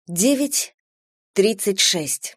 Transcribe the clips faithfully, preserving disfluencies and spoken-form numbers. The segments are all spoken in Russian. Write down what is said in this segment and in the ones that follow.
девять тридцать шесть.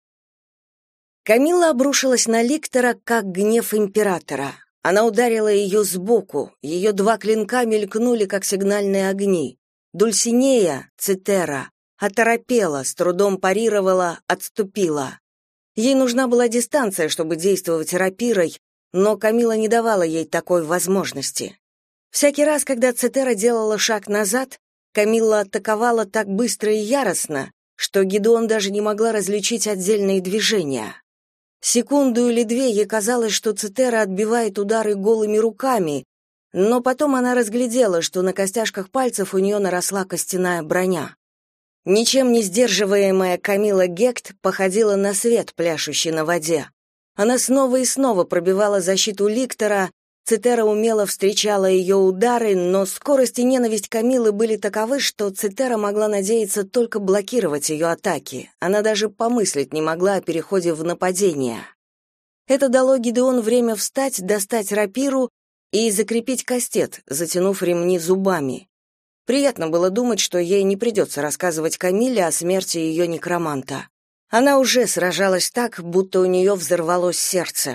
Камилла обрушилась на Ликтора, как гнев императора. Она ударила ее сбоку, ее два клинка мелькнули, как сигнальные огни. Дульсинея, Цитера, оторопела, с трудом парировала, отступила. Ей нужна была дистанция, чтобы действовать рапирой, но Камилла не давала ей такой возможности. Всякий раз, когда Цитера делала шаг назад, Камилла атаковала так быстро и яростно, что Гидеон даже не могла различить отдельные движения. Секунду или две ей казалось, что Цитера отбивает удары голыми руками, но потом она разглядела, что на костяшках пальцев у нее наросла костяная броня. Ничем не сдерживаемая Камилла Гект походила на свет, пляшущий на воде. Она снова и снова пробивала защиту Ликтора. Цитера умело встречала ее удары, но скорость и ненависть Камиллы были таковы, что Цитера могла надеяться только блокировать ее атаки. Она даже помыслить не могла о переходе в нападение. Это дало Гидеону время встать, достать рапиру и закрепить кастет, затянув ремни зубами. Приятно было думать, что ей не придется рассказывать Камилле о смерти ее некроманта. Она уже сражалась так, будто у нее взорвалось сердце.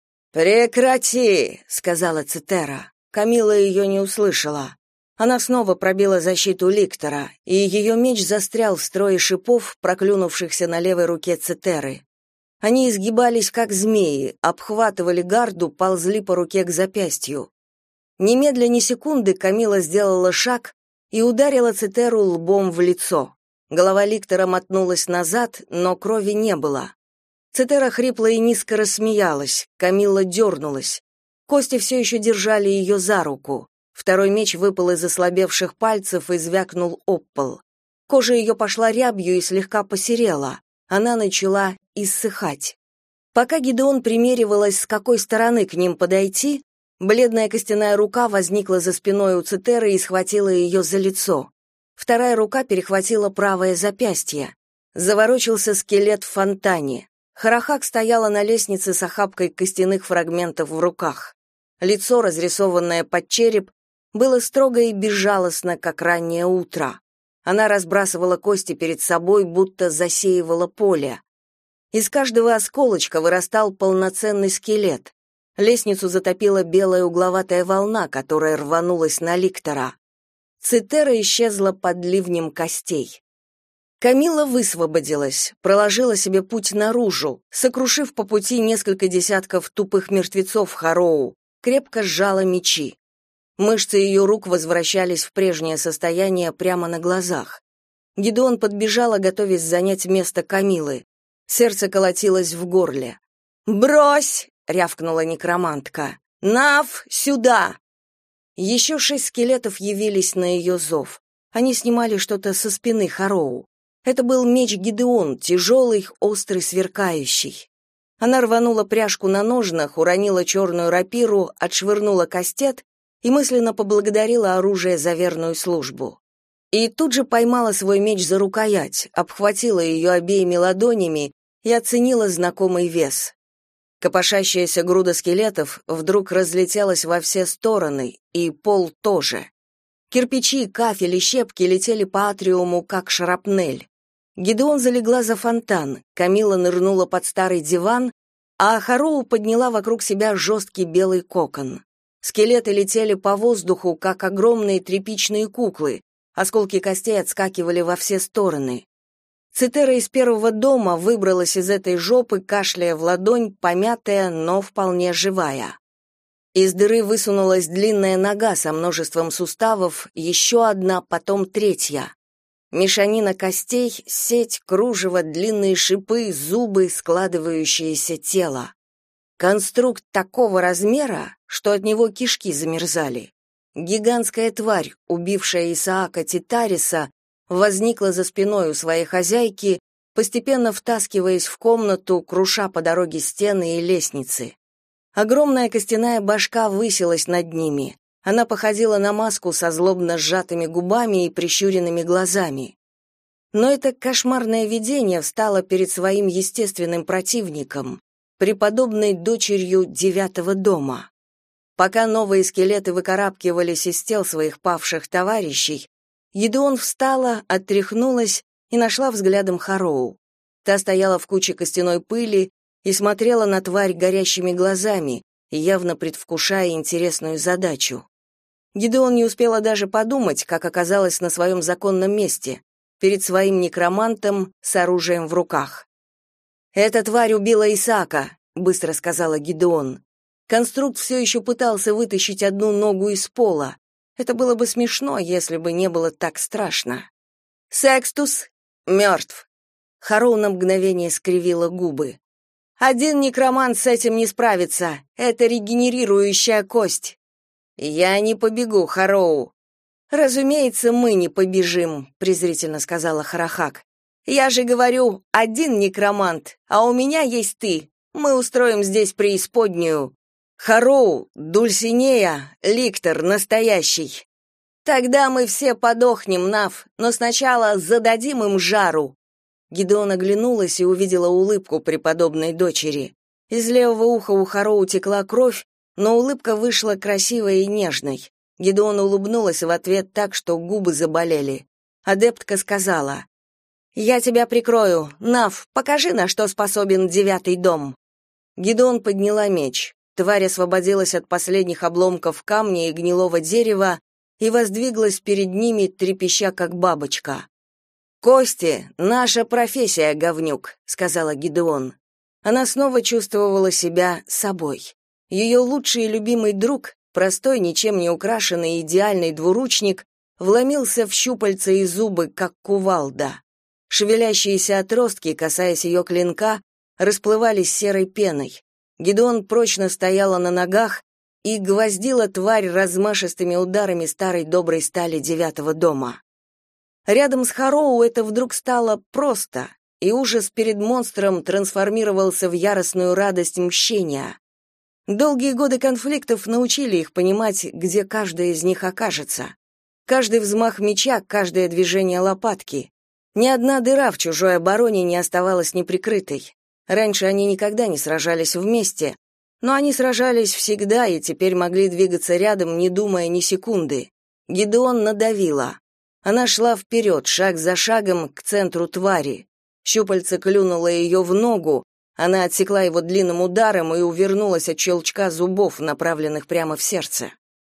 «Прекрати!» — сказала Цитера. Камилла ее не услышала. Она снова пробила защиту Ликтора, и ее меч застрял в строе шипов, проклюнувшихся на левой руке Цитеры. Они изгибались, как змеи, обхватывали гарду, ползли по руке к запястью. Немедля ни секунды Камилла сделала шаг и ударила Цитеру лбом в лицо. Голова Ликтора мотнулась назад, но крови не было. Цитера хрипло и низко рассмеялась, Камилла дернулась. Кости все еще держали ее за руку. Второй меч выпал из ослабевших пальцев и звякнул об пол. Кожа ее пошла рябью и слегка посерела. Она начала иссыхать. Пока Гидеон примеривалась, с какой стороны к ним подойти, бледная костяная рука возникла за спиной у Цитеры и схватила ее за лицо. Вторая рука перехватила правое запястье. Заворочился скелет в фонтане. Харахак стояла на лестнице с охапкой костяных фрагментов в руках. Лицо, разрисованное под череп, было строго и безжалостно, как раннее утро. Она разбрасывала кости перед собой, будто засеивала поле. Из каждого осколочка вырастал полноценный скелет. Лестницу затопила белая угловатая волна, которая рванулась на Ликтора. Цитера исчезла под ливнем костей. Камилла высвободилась, проложила себе путь наружу, сокрушив по пути несколько десятков тупых мертвецов Хароу, крепко сжала мечи. Мышцы ее рук возвращались в прежнее состояние прямо на глазах. Гидеон подбежала, готовясь занять место Камиллы. Сердце колотилось в горле. «Брось!» — рявкнула некромантка. «Нав, сюда!» Еще шесть скелетов явились на ее зов. Они снимали что-то со спины Хароу. Это был меч Гидеон, тяжелый, острый, сверкающий. Она рванула пряжку на ножнах, уронила черную рапиру, отшвырнула кастет и мысленно поблагодарила оружие за верную службу. И тут же поймала свой меч за рукоять, обхватила ее обеими ладонями и оценила знакомый вес. Копошащаяся груда скелетов вдруг разлетелась во все стороны, и пол тоже. Кирпичи, кафель и щепки летели по атриуму, как шрапнель. Гидеон залегла за фонтан, Камилла нырнула под старый диван, а Хароу подняла вокруг себя жесткий белый кокон. Скелеты летели по воздуху, как огромные тряпичные куклы, осколки костей отскакивали во все стороны. Цитера из первого дома выбралась из этой жопы, кашляя в ладонь, помятая, но вполне живая. Из дыры высунулась длинная нога со множеством суставов, еще одна, потом третья. Мешанина костей, сеть, кружево, длинные шипы, зубы, складывающееся тело. Конструкт такого размера, что от него кишки замерзали. Гигантская тварь, убившая Исаака Титариса, возникла за спиной у своей хозяйки, постепенно втаскиваясь в комнату, круша по дороге стены и лестницы. Огромная костяная башка высилась над ними. Она походила на маску со злобно сжатыми губами и прищуренными глазами. Но это кошмарное видение встало перед своим естественным противником, преподобной дочерью девятого дома. Пока новые скелеты выкарабкивались из тел своих павших товарищей, Гидеон встала, отряхнулась и и нашла взглядом Хароу. Та стояла в куче костяной пыли и смотрела на тварь горящими глазами, явно предвкушая интересную задачу. Гидеон не успела даже подумать, как оказалась на своем законном месте, перед своим некромантом с оружием в руках. «Эта тварь убила Исаака», — быстро сказала Гидеон. Конструкт все еще пытался вытащить одну ногу из пола. Это было бы смешно, если бы не было так страшно. «Секстус мертв». Хароу на мгновение скривила губы. «Один некромант с этим не справится. Это регенерирующая кость». «Я не побегу, Хароу». «Разумеется, мы не побежим», — презрительно сказала Харахак. «Я же говорю, один некромант, а у меня есть ты. Мы устроим здесь преисподнюю». «Хароу, Дульсинея, Ликтор, настоящий». «Тогда мы все подохнем, Нав, но сначала зададим им жару». Гидеон оглянулась и увидела улыбку преподобной дочери. Из левого уха у Хароу текла кровь, но улыбка вышла красивой и нежной. Гидеон улыбнулась в ответ так, что губы заболели. Адептка сказала: «Я тебя прикрою. Нав, покажи, на что способен девятый дом». Гидеон подняла меч. Тварь освободилась от последних обломков камня и гнилого дерева и воздвиглась перед ними, трепеща как бабочка. «Кости — наша профессия, говнюк», — сказала Гидеон. Она снова чувствовала себя собой. Ее лучший и любимый друг, простой, ничем не украшенный идеальный двуручник, вломился в щупальца и зубы, как кувалда. Шевелящиеся отростки, касаясь ее клинка, расплывались серой пеной. Гидеон прочно стояла на ногах и гвоздила тварь размашистыми ударами старой доброй стали девятого дома. Рядом с Хароу это вдруг стало просто, и ужас перед монстром трансформировался в яростную радость мщения. Долгие годы конфликтов научили их понимать, где каждая из них окажется. Каждый взмах меча, каждое движение лопатки. Ни одна дыра в чужой обороне не оставалась неприкрытой. Раньше они никогда не сражались вместе, но они сражались всегда и теперь могли двигаться рядом, не думая ни секунды. Гидеон надавила. Она шла вперед, шаг за шагом, к центру твари. Щупальце клюнуло ее в ногу, она отсекла его длинным ударом и увернулась от щелчка зубов, направленных прямо в сердце.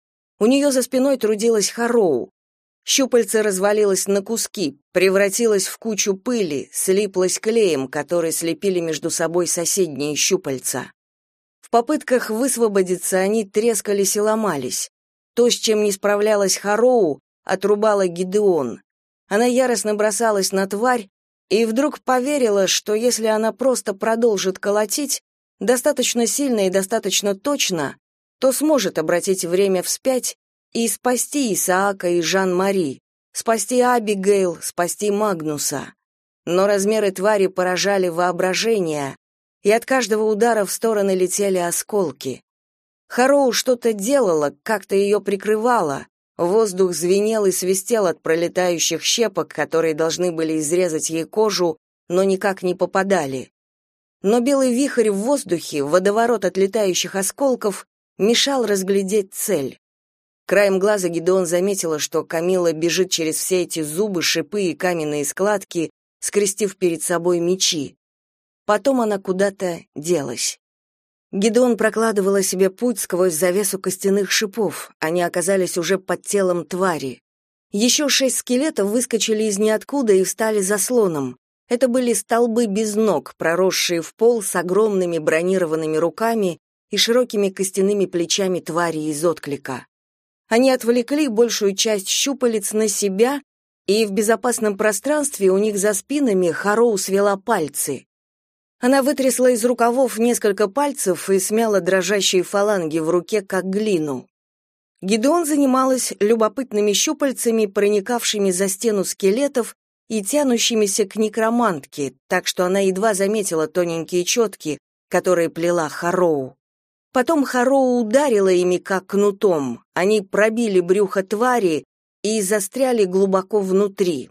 У нее за спиной трудилась Хароу. Щупальце развалилось на куски, превратилось в кучу пыли, слиплось клеем, который слепили между собой соседние щупальца. В попытках высвободиться они трескались и ломались. То, с чем не справлялась Хароу, отрубала Гидеон. Она яростно бросалась на тварь и вдруг поверила, что если она просто продолжит колотить, достаточно сильно и достаточно точно, то сможет обратить время вспять и спасти Исаака и Жан-Мари, спасти Абигейл, спасти Магнуса. Но размеры твари поражали воображение, и от каждого удара в стороны летели осколки. Хароу что-то делала, как-то ее прикрывала. Воздух звенел и свистел от пролетающих щепок, которые должны были изрезать ей кожу, но никак не попадали. Но белый вихрь в воздухе, водоворот отлетающих осколков, мешал разглядеть цель. Краем глаза Гидеон заметила, что Камилла бежит через все эти зубы, шипы и каменные складки, скрестив перед собой мечи. Потом она куда-то делась. Гидеон прокладывала себе путь сквозь завесу костяных шипов, они оказались уже под телом твари. Еще шесть скелетов выскочили из ниоткуда и встали заслоном. Это были столбы без ног, проросшие в пол с огромными бронированными руками и широкими костяными плечами твари из отклика. Они отвлекли большую часть щупалец на себя, и в безопасном пространстве у них за спинами Хароу свела пальцы. Она вытрясла из рукавов несколько пальцев и смяла дрожащие фаланги в руке, как глину. Гидеон занималась любопытными щупальцами, проникавшими за стену скелетов и тянущимися к некромантке, так что она едва заметила тоненькие четки, которые плела Хароу. Потом Хароу ударила ими, как кнутом. Они пробили брюхо твари и застряли глубоко внутри.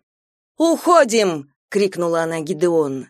«Уходим!» — крикнула она Гидеон.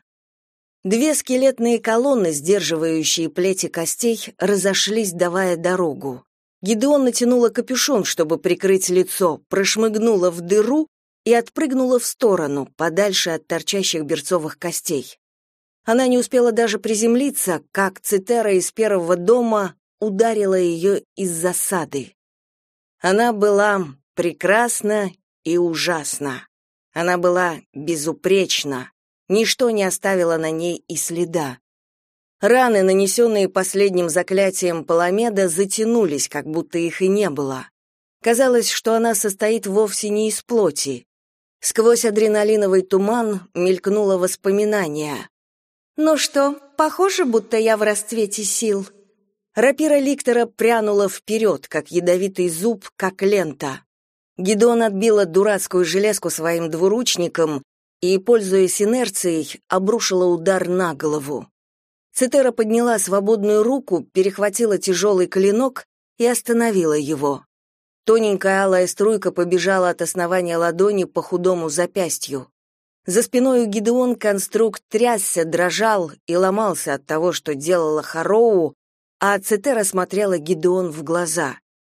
Две скелетные колонны, сдерживающие плети костей, разошлись, давая дорогу. Гидеон натянула капюшон, чтобы прикрыть лицо, прошмыгнула в дыру и отпрыгнула в сторону, подальше от торчащих берцовых костей. Она не успела даже приземлиться, как Цитера из первого дома ударила ее из засады. Она была прекрасна и ужасна. Она была безупречна. Ничто не оставило на ней и следа. Раны, нанесенные последним заклятием Паламеда, затянулись, как будто их и не было. Казалось, что она состоит вовсе не из плоти. Сквозь адреналиновый туман мелькнуло воспоминание. «Ну что, похоже, будто я в расцвете сил». Рапира Ликтора прянула вперед, как ядовитый зуб, как лента. Гидеон отбила дурацкую железку своим двуручником и, пользуясь инерцией, обрушила удар на голову. Цитера подняла свободную руку, перехватила тяжелый клинок и остановила его. Тоненькая алая струйка побежала от основания ладони по худому запястью. За спиной у Гидеон конструкт трясся, дрожал и ломался от того, что делала Хароу, а Цитера смотрела Гидеон в глаза.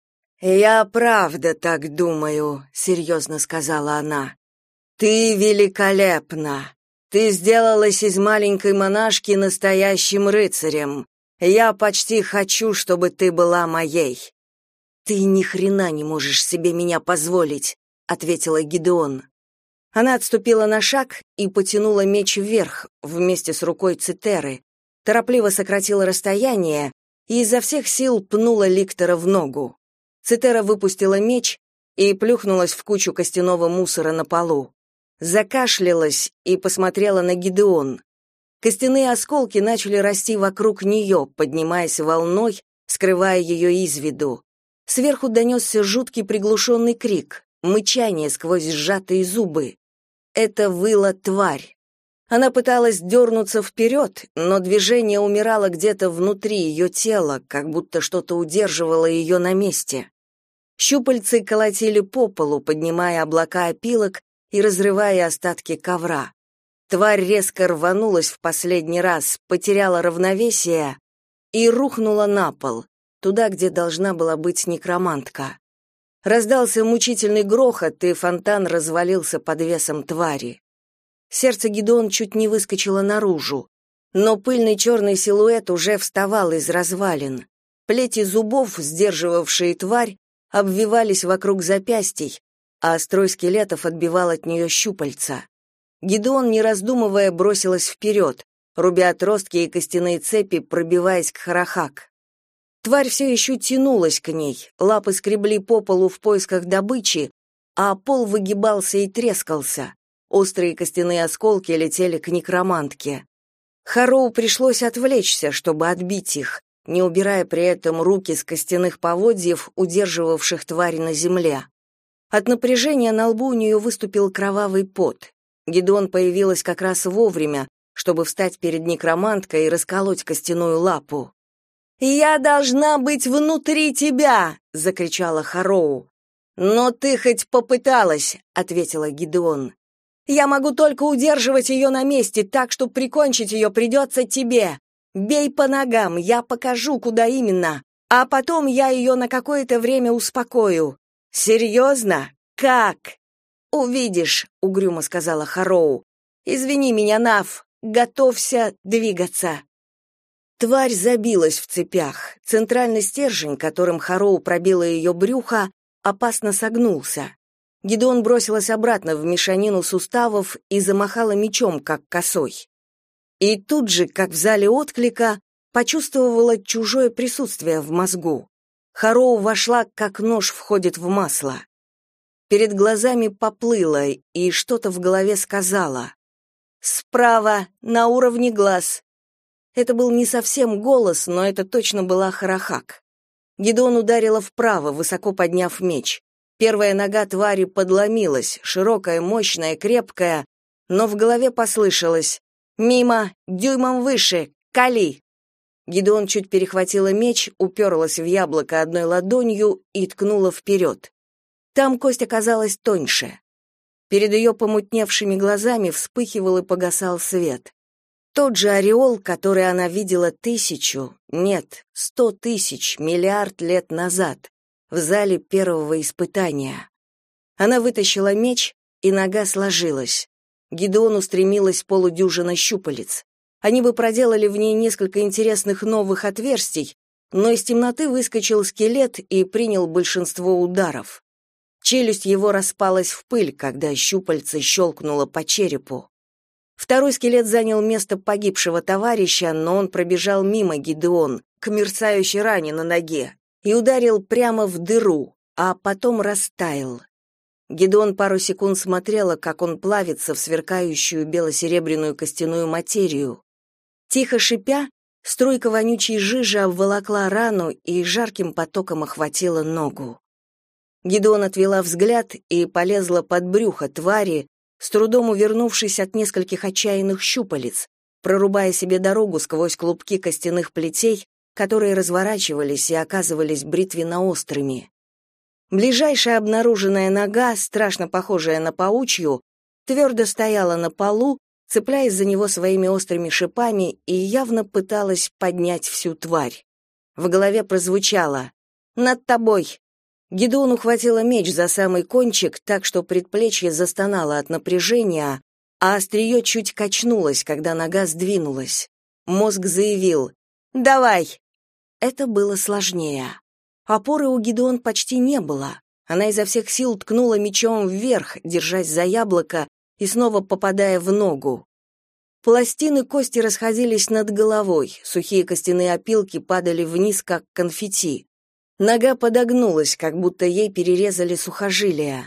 «Я правда так думаю», — серьезно сказала она. «Ты великолепна. Ты сделалась из маленькой монашки настоящим рыцарем. Я почти хочу, чтобы ты была моей». «Ты ни хрена не можешь себе меня позволить», — ответила Гидеон. Она отступила на шаг и потянула меч вверх вместе с рукой Цитеры, торопливо сократила расстояние и изо всех сил пнула Ликтора в ногу. Цитера выпустила меч и плюхнулась в кучу костяного мусора на полу. Закашлялась и посмотрела на Гидеон. Костяные осколки начали расти вокруг нее, поднимаясь волной, скрывая ее из виду. Сверху донесся жуткий приглушенный крик, мычание сквозь сжатые зубы. Это выла тварь. Она пыталась дернуться вперед, но движение умирало где-то внутри ее тела, как будто что-то удерживало ее на месте. Щупальцы колотили по полу, поднимая облака опилок и разрывая остатки ковра. Тварь резко рванулась в последний раз, потеряла равновесие и рухнула на пол, туда, где должна была быть некромантка. Раздался мучительный грохот, и фонтан развалился под весом твари. Сердце Гидеон чуть не выскочило наружу, но пыльный черный силуэт уже вставал из развалин. Плети зубов, сдерживавшие тварь, обвивались вокруг запястий, а строй скелетов отбивал от нее щупальца. Гидеон, не раздумывая, бросилась вперед, рубя отростки и костяные цепи, пробиваясь к Харахак. Тварь все еще тянулась к ней, лапы скребли по полу в поисках добычи, а пол выгибался и трескался. Острые костяные осколки летели к некромантке. Хароу пришлось отвлечься, чтобы отбить их, не убирая при этом руки с костяных поводьев, удерживавших тварь на земле. От напряжения на лбу у нее выступил кровавый пот. Гидеон появилась как раз вовремя, чтобы встать перед некроманткой и расколоть костяную лапу. «Я должна быть внутри тебя!» — закричала Хароу. «Но ты хоть попыталась!» — ответила Гидеон. «Я могу только удерживать ее на месте, так что прикончить ее придется тебе. Бей по ногам, я покажу, куда именно, а потом я ее на какое-то время успокою. Серьезно? Как?» «Увидишь», — угрюмо сказала Хароу. «Извини меня, Нав, готовься двигаться». Тварь забилась в цепях. Центральный стержень, которым Хароу пробила ее брюхо, опасно согнулся. Гидеон бросилась обратно в мешанину суставов и замахала мечом, как косой. И тут же, как в зале отклика, почувствовала чужое присутствие в мозгу. Хароу вошла, как нож входит в масло. Перед глазами поплыло, и что-то в голове сказала. «Справа, на уровне глаз». Это был не совсем голос, но это точно была Харахак. Гидеон ударила вправо, высоко подняв меч. Первая нога твари подломилась, широкая, мощная, крепкая, но в голове послышалось: «Мимо, дюймом выше, кали!» Гидеон чуть перехватила меч, уперлась в яблоко одной ладонью и ткнула вперед. Там кость оказалась тоньше. Перед ее помутневшими глазами вспыхивал и погасал свет. Тот же ореол, который она видела тысячу, нет, сто тысяч, миллиард лет назад, в зале первого испытания. Она вытащила меч и нога сложилась. Гидеону стремилась полудюжина щупалец. Они бы проделали в ней несколько интересных новых отверстий, но из темноты выскочил скелет и принял большинство ударов. Челюсть его распалась в пыль, когда щупальце щелкнуло по черепу. Второй скелет занял место погибшего товарища, но он пробежал мимо Гидеон, к мерцающей ране на ноге, и ударил прямо в дыру, а потом растаял. Гидеон пару секунд смотрела, как он плавится в сверкающую бело-серебряную костяную материю. Тихо шипя, струйка вонючей жижи обволокла рану и жарким потоком охватила ногу. Гидеон отвела взгляд и полезла под брюхо твари, с трудом увернувшись от нескольких отчаянных щупалец, прорубая себе дорогу сквозь клубки костяных плетей, которые разворачивались и оказывались бритвенно-острыми. Ближайшая обнаруженная нога, страшно похожая на паучью, твердо стояла на полу, цепляясь за него своими острыми шипами, и явно пыталась поднять всю тварь. В голове прозвучало: «Над тобой!». Гидеон ухватила меч за самый кончик, так что предплечье застонало от напряжения, а острие чуть качнулось, когда нога сдвинулась. Мозг заявил: «Давай!». Это было сложнее. Опоры у Гидеон почти не было. Она изо всех сил ткнула мечом вверх, держась за яблоко и снова попадая в ногу. Пластины кости расходились над головой, сухие костяные опилки падали вниз, как конфетти. Нога подогнулась, как будто ей перерезали сухожилия.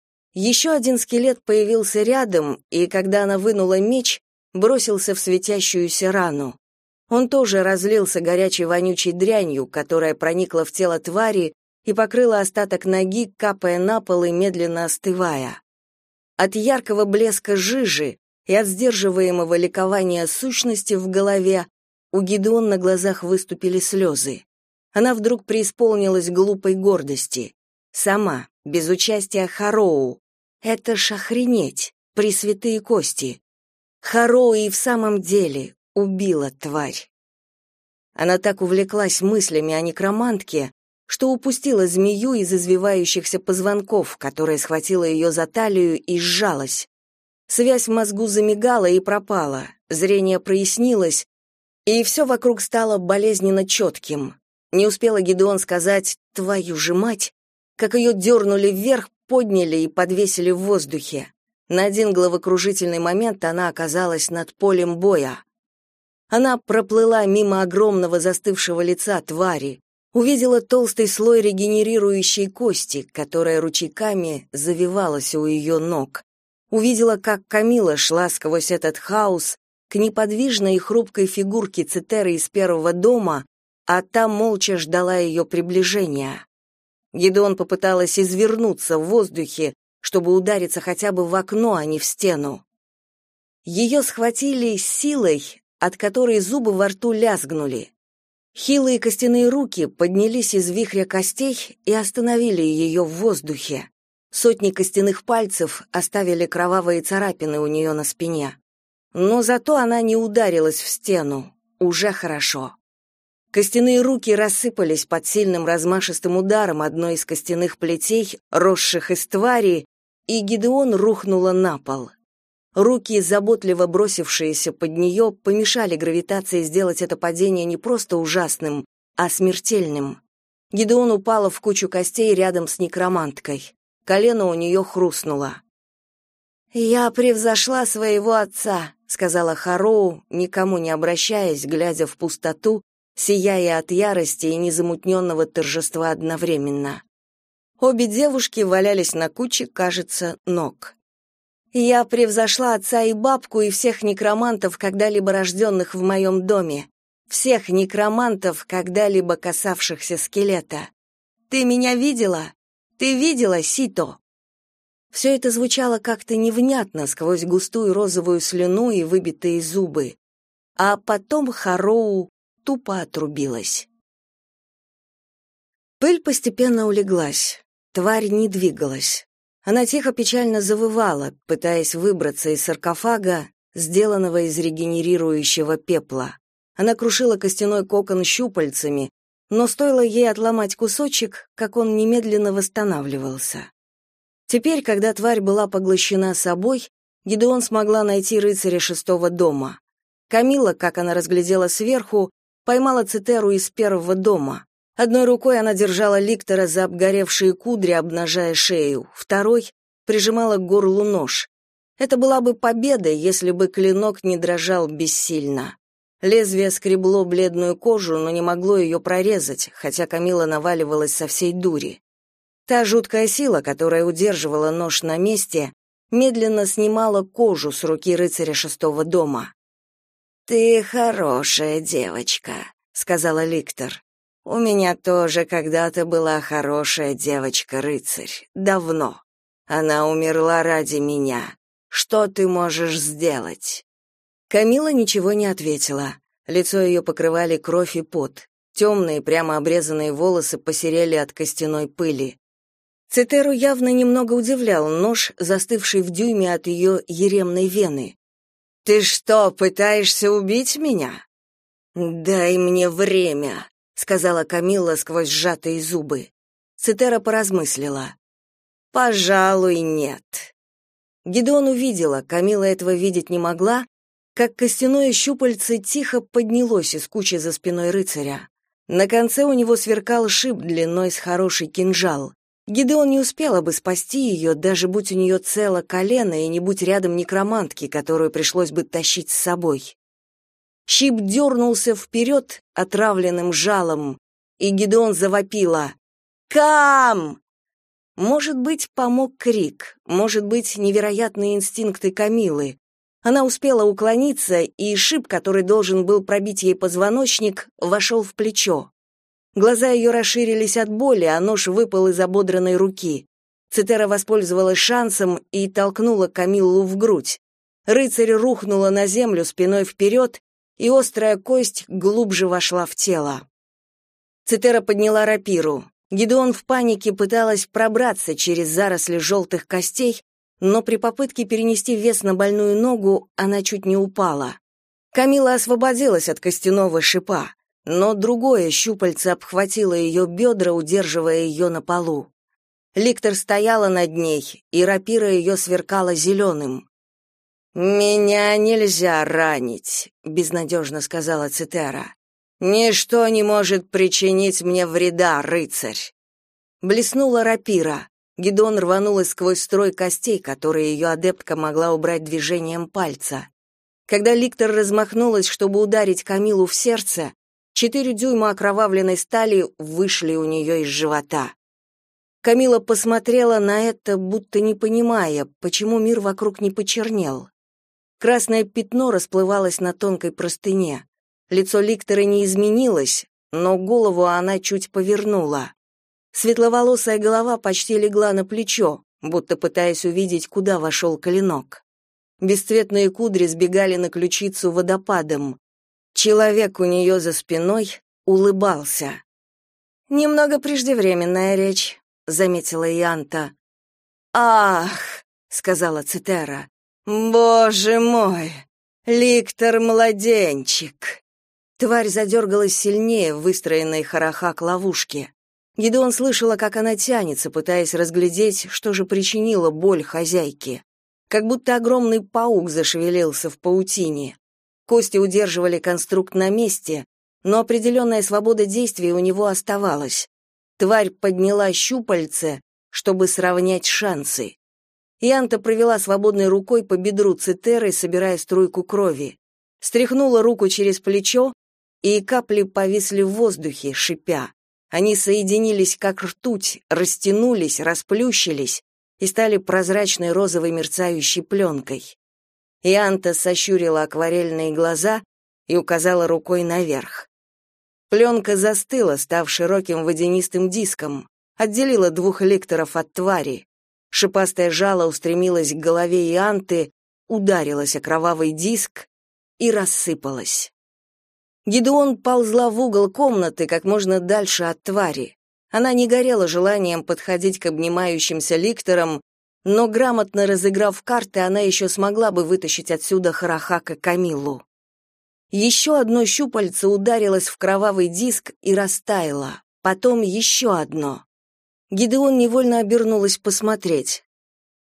Еще один скелет появился рядом, и когда она вынула меч, бросился в светящуюся рану. Он тоже разлился горячей вонючей дрянью, которая проникла в тело твари и покрыла остаток ноги, капая на пол и медленно остывая. От яркого блеска жижи и от сдерживаемого ликования сущности в голове у Гидеон на глазах выступили слезы. Она вдруг преисполнилась глупой гордости. Сама, без участия Хароу. Это ж охренеть, пресвятые кости. Хароу и в самом деле убила тварь. Она так увлеклась мыслями о некромантке, что упустила змею из извивающихся позвонков, которая схватила ее за талию и сжалась. Связь в мозгу замигала и пропала, зрение прояснилось, и все вокруг стало болезненно четким. Не успела Гидеон сказать «твою же мать», как ее дернули вверх, подняли и подвесили в воздухе. На один головокружительный момент она оказалась над полем боя. Она проплыла мимо огромного застывшего лица твари, увидела толстый слой регенерирующей кости, которая ручейками завивалась у ее ног. Увидела, как Камила шла сквозь этот хаос к неподвижной и хрупкой фигурке Цитеры из первого дома, а та молча ждала ее приближения. Гидеон попыталась извернуться в воздухе, чтобы удариться хотя бы в окно, а не в стену. Ее схватили силой, от которой зубы во рту лязгнули. Хилые костяные руки поднялись из вихря костей и остановили ее в воздухе. Сотни костяных пальцев оставили кровавые царапины у нее на спине. Но зато она не ударилась в стену. Уже хорошо. Костяные руки рассыпались под сильным размашистым ударом одной из костяных плетей, росших из твари, и Гидеон рухнула на пол. Руки, заботливо бросившиеся под нее, помешали гравитации сделать это падение не просто ужасным, а смертельным. Гидеон упала в кучу костей рядом с некроманткой. Колено у нее хрустнуло. «Я превзошла своего отца», — сказала Хароу, никому не обращаясь, глядя в пустоту, сияя от ярости и незамутненного торжества одновременно. Обе девушки валялись на куче, кажется, ног. «Я превзошла отца и бабку и всех некромантов, когда-либо рожденных в моем доме, всех некромантов, когда-либо касавшихся скелета. Ты меня видела? Ты видела, Сито?» Все это звучало как-то невнятно сквозь густую розовую слюну и выбитые зубы. А потом Хароу тупо отрубилась. Пыль постепенно улеглась. Тварь не двигалась. Она тихо печально завывала, пытаясь выбраться из саркофага, сделанного из регенерирующего пепла. Она крушила костяной кокон щупальцами, но стоило ей отломать кусочек, как он немедленно восстанавливался. Теперь, когда тварь была поглощена собой, Гидеон смогла найти рыцаря шестого дома. Камилла, как она разглядела сверху, поймала Цитеру из первого дома. Одной рукой она держала Ликтора за обгоревшие кудри, обнажая шею, второй прижимала к горлу нож. Это была бы победа, если бы клинок не дрожал бессильно. Лезвие скребло бледную кожу, но не могло ее прорезать, хотя Камилла наваливалась со всей дури. Та жуткая сила, которая удерживала нож на месте, медленно снимала кожу с руки рыцаря шестого дома. «Ты хорошая девочка», — сказала Ликтор. «У меня тоже когда-то была хорошая девочка-рыцарь. Давно. Она умерла ради меня. Что ты можешь сделать?» Камилла ничего не ответила. Лицо ее покрывали кровь и пот. Темные, прямо обрезанные волосы посерели от костяной пыли. Цитеру явно немного удивлял нож, застывший в дюйме от ее еремной вены. «Ты что, пытаешься убить меня?» «Дай мне время», — сказала Камилла сквозь сжатые зубы. Цитера поразмыслила. «Пожалуй, нет». Гидеон увидела, Камилла этого видеть не могла, как костяное щупальце тихо поднялось из кучи за спиной рыцаря. На конце у него сверкал шип длиной с хороший кинжал. Гидеон не успела бы спасти ее, даже будь у нее цело колено и не будь рядом некромантки, которую пришлось бы тащить с собой. Щип дернулся вперед отравленным жалом, и Гидеон завопила: «Кам!» Может быть, помог крик, может быть, невероятные инстинкты Камиллы. Она успела уклониться, и шип, который должен был пробить ей позвоночник, вошел в плечо. Глаза ее расширились от боли, а нож выпал из ободранной руки. Цитера воспользовалась шансом и толкнула Камиллу в грудь. Рыцарь рухнула на землю спиной вперед, и острая кость глубже вошла в тело. Цитера подняла рапиру. Гидеон в панике пыталась пробраться через заросли желтых костей, но при попытке перенести вес на больную ногу она чуть не упала. Камилла освободилась от костяного шипа, но другое щупальце обхватило ее бедра, удерживая ее на полу. Ликтор стояла над ней, и рапира ее сверкала зеленым. «Меня нельзя ранить», — безнадежно сказала Цитера. «Ничто не может причинить мне вреда, рыцарь». Блеснула рапира. Гидеон рванула сквозь строй костей, которые ее адептка могла убрать движением пальца. Когда Ликтор размахнулась, чтобы ударить Камиллу в сердце, четыре дюйма окровавленной стали вышли у нее из живота. Камилла посмотрела на это, будто не понимая, почему мир вокруг не почернел. Красное пятно расплывалось на тонкой простыне. Лицо Ликтора не изменилось, но голову она чуть повернула. Светловолосая голова почти легла на плечо, будто пытаясь увидеть, куда вошел клинок. Бесцветные кудри сбегали на ключицу водопадом. Человек у нее за спиной улыбался. «Немного преждевременная речь», — заметила Ианта. «Ах», — сказала Цитера, — «боже мой, Ликтор-младенчик». Тварь задергалась сильнее в выстроенной хорохак ловушке. Гидеон слышала, как она тянется, пытаясь разглядеть, что же причинило боль хозяйке. Как будто огромный паук зашевелился в паутине. Кости удерживали конструкт на месте, но определенная свобода действий у него оставалась. Тварь подняла щупальце, чтобы сравнять шансы. Ианта провела свободной рукой по бедру Цитеры, собирая струйку крови. Стряхнула руку через плечо, и капли повисли в воздухе, шипя. Они соединились как ртуть, растянулись, расплющились и стали прозрачной розовой мерцающей пленкой. Ианта сощурила акварельные глаза и указала рукой наверх. Пленка застыла, став широким водянистым диском, отделила двух ликторов от твари. Шипастое жало устремилось к голове Ианты, ударилось о кровавый диск и рассыпалось. Гидеон ползла в угол комнаты как можно дальше от твари. Она не горела желанием подходить к обнимающимся ликторам, но, грамотно разыграв карты, она еще смогла бы вытащить отсюда Хорохака Камиллу. Еще одно щупальце ударилось в кровавый диск и растаяло, потом еще одно. Гидеон невольно обернулась посмотреть.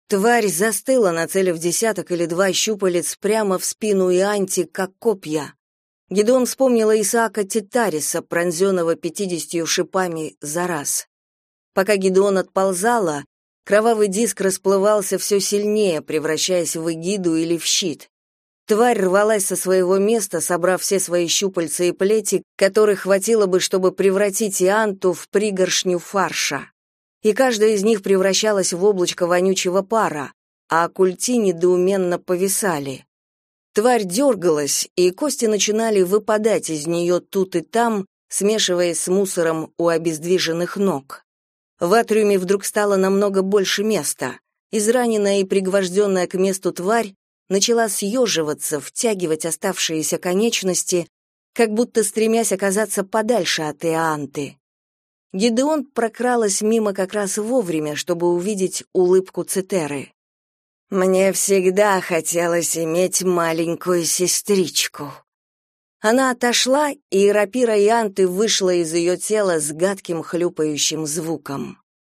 Тварь застыла, нацелив десяток или два щупалец прямо в спину Ианти, как копья. Гидеон вспомнила Исаака Титариса, пронзенного пятидесятью шипами за раз. Пока Гидеон отползала, кровавый диск расплывался все сильнее, превращаясь в эгиду или в щит. Тварь рвалась со своего места, собрав все свои щупальца и плети, которых хватило бы, чтобы превратить Ианту в пригоршню фарша. И каждая из них превращалась в облачко вонючего пара, а культи недоуменно повисали. Тварь дергалась, и кости начинали выпадать из нее тут и там, смешиваясь с мусором у обездвиженных ног. В атриуме вдруг стало намного больше места. Израненная и пригвожденная к месту тварь начала съеживаться, втягивать оставшиеся конечности, как будто стремясь оказаться подальше от Ианты. Гидеон прокралась мимо как раз вовремя, чтобы увидеть улыбку Цитеры. «Мне всегда хотелось иметь маленькую сестричку». Она отошла, и рапира Ианты вышла из ее тела с гадким хлюпающим звуком.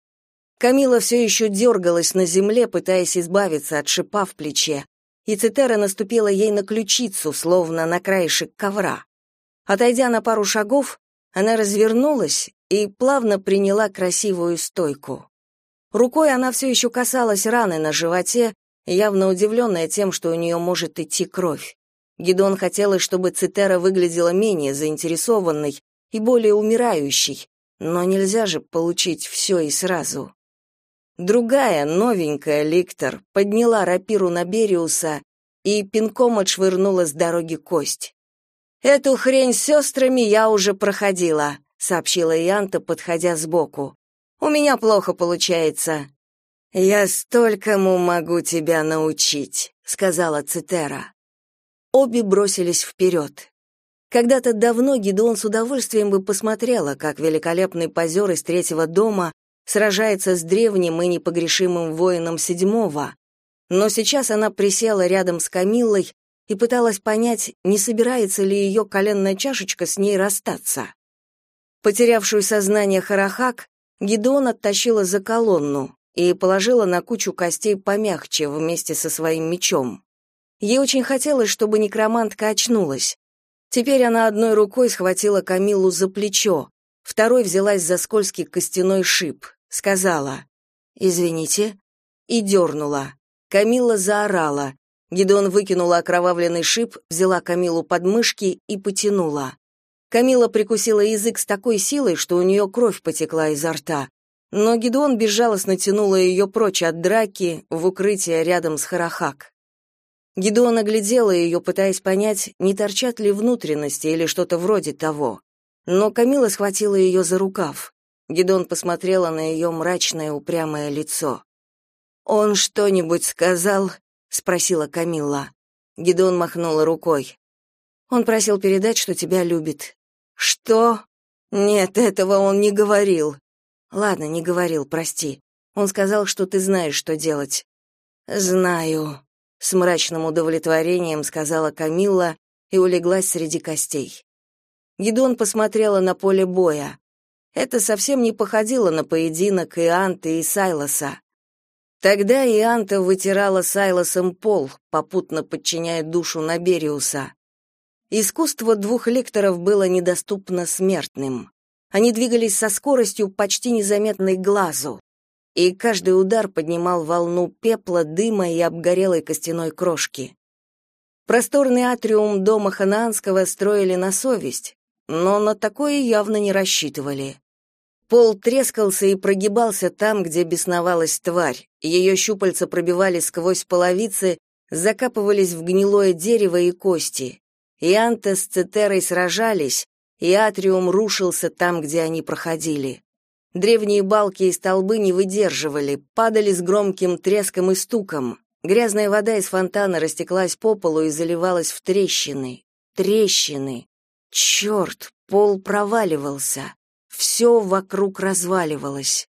Камила все еще дергалась на земле, пытаясь избавиться от шипа в плече, и Цитера наступила ей на ключицу, словно на краешек ковра. Отойдя на пару шагов, она развернулась и плавно приняла красивую стойку. Рукой она все еще касалась раны на животе, явно удивленная тем, что у нее может идти кровь. Гидеон хотелось, чтобы Цитера выглядела менее заинтересованной и более умирающей, но нельзя же получить все и сразу. Другая, новенькая Ликтор, подняла рапиру на Бериуса и пинком отшвырнула с дороги кость. «Эту хрень с сестрами я уже проходила», — сообщила Ианта, подходя сбоку. «У меня плохо получается». «Я столькому могу тебя научить», — сказала Цитера. Обе бросились вперед. Когда-то давно Гидеон с удовольствием бы посмотрела, как великолепный позер из третьего дома сражается с древним и непогрешимым воином седьмого, но сейчас она присела рядом с Камиллой и пыталась понять, не собирается ли ее коленная чашечка с ней расстаться. Потерявшую сознание Харахак Гидеон оттащила за колонну и положила на кучу костей помягче вместе со своим мечом. Ей очень хотелось, чтобы некромантка очнулась. Теперь она одной рукой схватила Камиллу за плечо, второй взялась за скользкий костяной шип, сказала «Извините» и дернула. Камилла заорала. Гидеон выкинула окровавленный шип, взяла Камиллу под мышки и потянула. Камилла прикусила язык с такой силой, что у нее кровь потекла изо рта, но Гидеон безжалостно тянула ее прочь от драки в укрытие рядом с Харахак. Гидеон оглядела ее, пытаясь понять, не торчат ли внутренности или что-то вроде того. Но Камилла схватила ее за рукав. Гидеон посмотрела на ее мрачное упрямое лицо. «Он что-нибудь сказал?» — спросила Камилла. Гидеон махнула рукой. «Он просил передать, что тебя любит». «Что? Нет, этого он не говорил». «Ладно, не говорил, прости. Он сказал, что ты знаешь, что делать». «Знаю», — с мрачным удовлетворением сказала Камилла и улеглась среди костей. Гидеон посмотрела на поле боя. Это совсем не походило на поединок Ианты и Сайлоса. Тогда Ианта вытирала Сайлосом пол, попутно подчиняя душу на Бериуса. Искусство двух лекторов было недоступно смертным. Они двигались со скоростью, почти незаметной глазу, и каждый удар поднимал волну пепла, дыма и обгорелой костяной крошки. Просторный атриум дома Ханаанского строили на совесть, но на такое явно не рассчитывали. Пол трескался и прогибался там, где бесновалась тварь. Ее щупальца пробивались сквозь половицы, закапывались в гнилое дерево и кости. Ианта с Цитерой сражались, и атриум рушился там, где они проходили. Древние балки и столбы не выдерживали, падали с громким треском и стуком. Грязная вода из фонтана растеклась по полу и заливалась в трещины. Трещины. Черт, пол проваливался. Все вокруг разваливалось.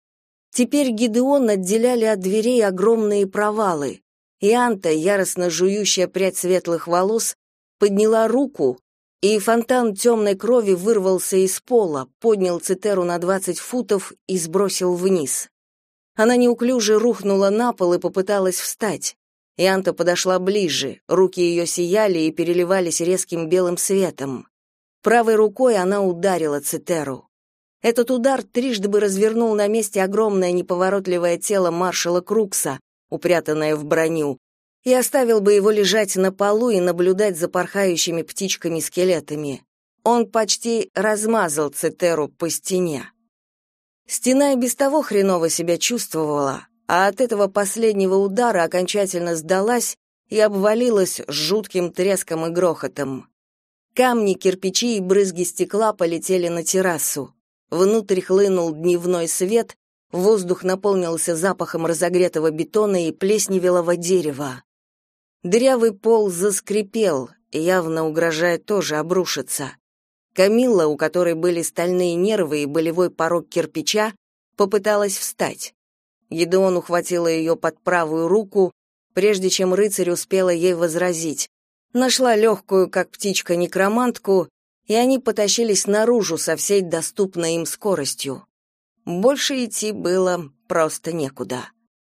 Теперь Гидеон отделяли от дверей огромные провалы. Ианта, яростно жующая прядь светлых волос, подняла руку, и фонтан темной крови вырвался из пола, поднял Цитеру на двадцать футов и сбросил вниз. Она неуклюже рухнула на пол и попыталась встать. Ианта подошла ближе, руки ее сияли и переливались резким белым светом. Правой рукой она ударила Цитеру. Этот удар трижды бы развернул на месте огромное неповоротливое тело маршала Крукса, упрятанное в броню, и оставил бы его лежать на полу и наблюдать за порхающими птичками-скелетами. Он почти размазал Цитеру по стене. Стена и без того хреново себя чувствовала, а от этого последнего удара окончательно сдалась и обвалилась с жутким треском и грохотом. Камни, кирпичи и брызги стекла полетели на террасу. Внутрь хлынул дневной свет, воздух наполнился запахом разогретого бетона и плесневелого дерева. Дырявый пол заскрипел, явно угрожая тоже обрушиться. Камилла, у которой были стальные нервы и болевой порог кирпича, попыталась встать. Гидеон ухватила ее под правую руку, прежде чем рыцарь успела ей возразить. Нашла легкую, как птичка, некромантку, и они потащились наружу со всей доступной им скоростью. Больше идти было просто некуда.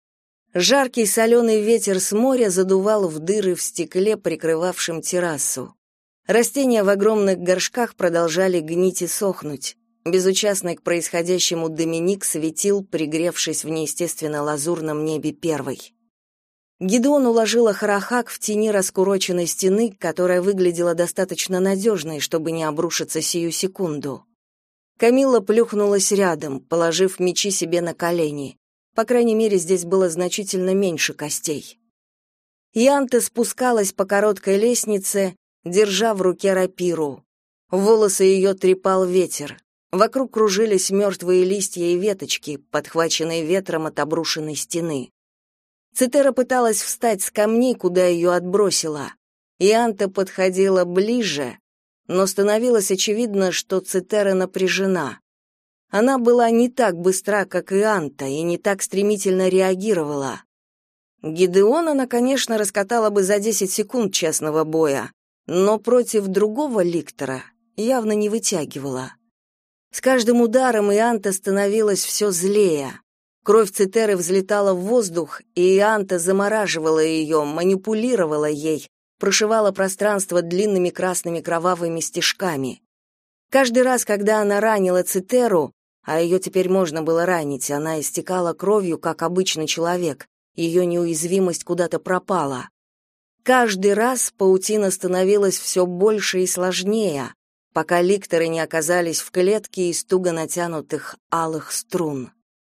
Жаркий соленый ветер с моря задувал в дыры в стекле, прикрывавшем террасу. Растения в огромных горшках продолжали гнить и сохнуть. Безучастный к происходящему Доминик светил, пригревшись в неестественно лазурном небе первой. Гидеон уложила Харахак в тени раскуроченной стены, которая выглядела достаточно надежной, чтобы не обрушиться сию секунду. Камилла плюхнулась рядом, положив мечи себе на колени. По крайней мере, здесь было значительно меньше костей. Ианта спускалась по короткой лестнице, держа в руке рапиру. Волосы ее трепал ветер. Вокруг кружились мертвые листья и веточки, подхваченные ветром от обрушенной стены. Цитера пыталась встать с камней, куда ее отбросило. Ианта подходила ближе, но становилось очевидно, что Цитера напряжена. Она была не так быстра, как Ианта, и не так стремительно реагировала. Гидеона она, конечно, раскатала бы за десять секунд честного боя, но против другого ликтора явно не вытягивала. С каждым ударом Ианта становилась все злее. Кровь Цитеры взлетала в воздух, и Ианта замораживала ее, манипулировала ей, прошивала пространство длинными красными кровавыми стежками. Каждый раз, когда она ранила Цитеру, а ее теперь можно было ранить, она истекала кровью, как обычный человек, ее неуязвимость куда-то пропала. Каждый раз паутина становилась все больше и сложнее, пока ликторы не оказались в клетке из туго натянутых алых струн.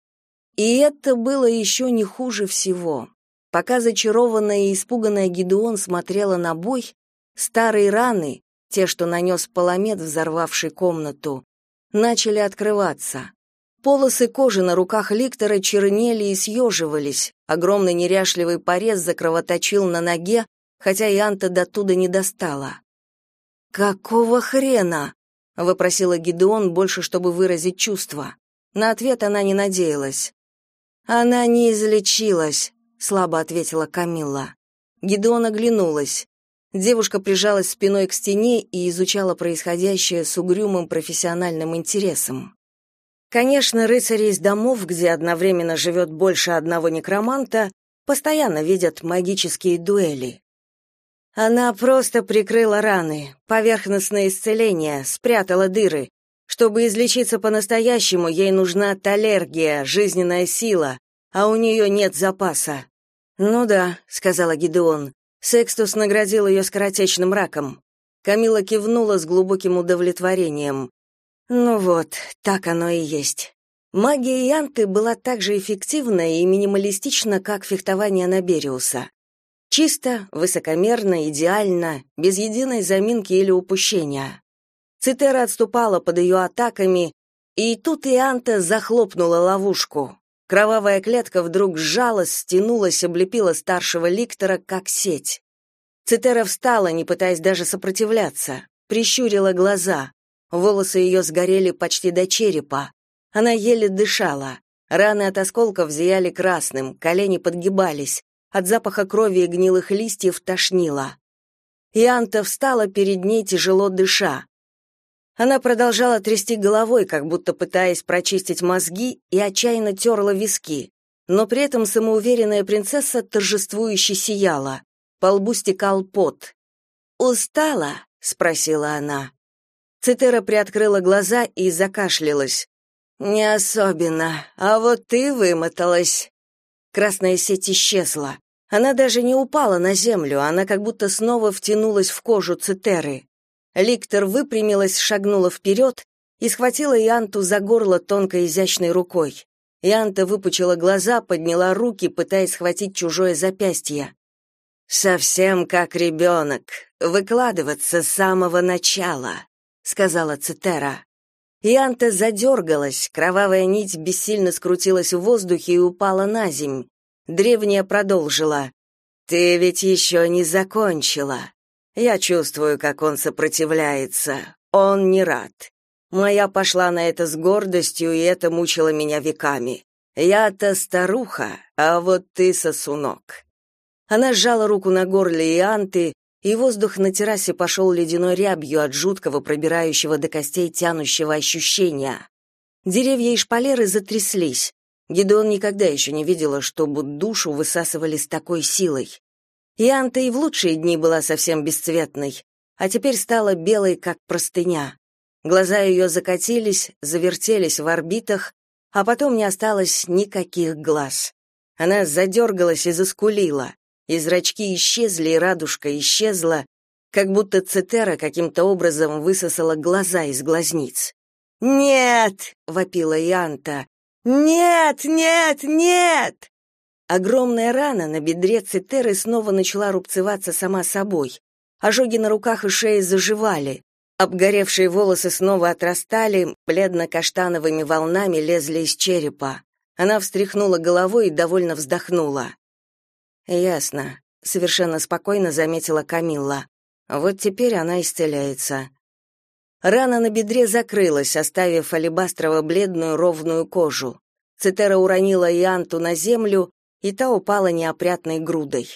И это было еще не хуже всего. Пока зачарованная и испуганная Гидеон смотрела на бой, старые раны, те, что нанес Паламет, взорвавший комнату, начали открываться. Полосы кожи на руках ликтора чернели и съеживались, огромный неряшливый порез закровоточил на ноге, хотя Ианта до туда не достала. «Какого хрена?» — вопросила Гидеон, больше чтобы выразить чувства. На ответ она не надеялась. «Она не излечилась», — слабо ответила Камилла. Гидеон оглянулась. Девушка прижалась спиной к стене и изучала происходящее с угрюмым профессиональным интересом. Конечно, рыцари из домов, где одновременно живет больше одного некроманта, постоянно видят магические дуэли. Она просто прикрыла раны, поверхностное исцеление, спрятала дыры. Чтобы излечиться по-настоящему, ей нужна талергия, жизненная сила, а у нее нет запаса. «Ну да», — сказала Гидеон, — Секстус наградил ее скоротечным раком. Камилла кивнула с глубоким удовлетворением. «Ну вот, так оно и есть». Магия Ианты была так же эффективна и минималистична, как фехтование Набериуса. Чисто, высокомерно, идеально, без единой заминки или упущения. Цитера отступала под ее атаками, и тут Ианта захлопнула ловушку. Кровавая клетка вдруг сжалась, стянулась, облепила старшего ликтора, как сеть. Цитера встала, не пытаясь даже сопротивляться, прищурила глаза. Волосы ее сгорели почти до черепа. Она еле дышала. Раны от осколков зияли красным, колени подгибались. От запаха крови и гнилых листьев тошнило. Ианта встала перед ней, тяжело дыша. Она продолжала трясти головой, как будто пытаясь прочистить мозги, и отчаянно терла виски. но при этом самоуверенная принцесса торжествующе сияла. По лбу стекал пот. «Устала?» — спросила она. Цитера приоткрыла глаза и закашлялась. «Не особенно, а вот ты вымоталась». Красная сеть исчезла. Она даже не упала на землю, она как будто снова втянулась в кожу Цитеры. Ликтор выпрямилась, шагнула вперед и схватила Ианту за горло тонкой изящной рукой. Ианта выпучила глаза, подняла руки, пытаясь схватить чужое запястье. «Совсем как ребенок, выкладываться с самого начала», — сказала Цитера. Ианта задергалась, кровавая нить бессильно скрутилась в воздухе и упала на земь. Древняя продолжила. «Ты ведь еще не закончила. Я чувствую, как он сопротивляется. Он не рад. Моя пошла на это с гордостью, и это мучило меня веками. Я-то старуха, а вот ты сосунок». Она сжала руку на горле Ианты, и воздух на террасе пошел ледяной рябью от жуткого, пробирающего до костей тянущего ощущения. Деревья и шпалеры затряслись. Гидеон никогда еще не видела, чтобы душу высасывали с такой силой. Ианта и в лучшие дни была совсем бесцветной, а теперь стала белой, как простыня. Глаза ее закатились, завертелись в орбитах, а потом не осталось никаких глаз. Она задергалась и заскулила, и зрачки исчезли, и радужка исчезла, как будто Цитера каким-то образом высосала глаза из глазниц. «Нет!» — вопила Ианта. «Нет, нет, нет!» Огромная рана на бедре Цитеры снова начала рубцеваться сама собой. Ожоги на руках и шее заживали. Обгоревшие волосы снова отрастали, бледно-каштановыми волнами лезли из черепа. Она встряхнула головой и довольно вздохнула. «Ясно», — совершенно спокойно заметила Камилла. «Вот теперь она исцеляется». Рана на бедре закрылась, оставив алебастрово-бледную ровную кожу. Цитера уронила Ианту на землю, и та упала неопрятной грудой.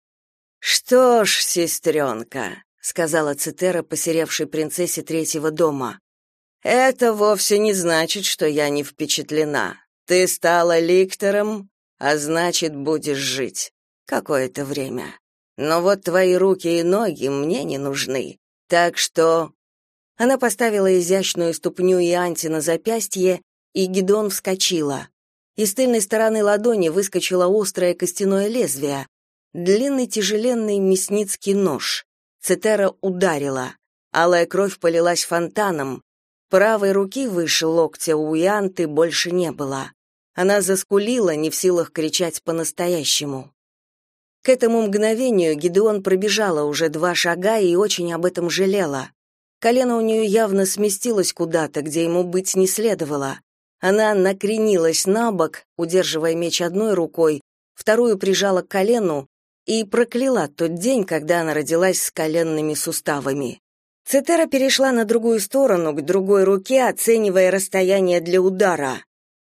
«Что ж, сестренка», — сказала Цитера посеревшей принцессе третьего дома, — «это вовсе не значит, что я не впечатлена. Ты стала ликтором, а значит, будешь жить какое-то время. Но вот твои руки и ноги мне не нужны, так что...» Она поставила изящную ступню Ианти на запястье, и Гидеон вскочила. Из тыльной стороны ладони выскочило острое костяное лезвие, длинный тяжеленный мясницкий нож. Цитера ударила. Алая кровь полилась фонтаном. Правой руки выше локтя у Ианты больше не было. Она заскулила, не в силах кричать по-настоящему. К этому мгновению Гидеон пробежала уже два шага и очень об этом жалела. Колено у нее явно сместилось куда-то, где ему быть не следовало. Она накренилась на бок, удерживая меч одной рукой, вторую прижала к колену и прокляла тот день, когда она родилась с коленными суставами. Цитера перешла на другую сторону, к другой руке, оценивая расстояние для удара.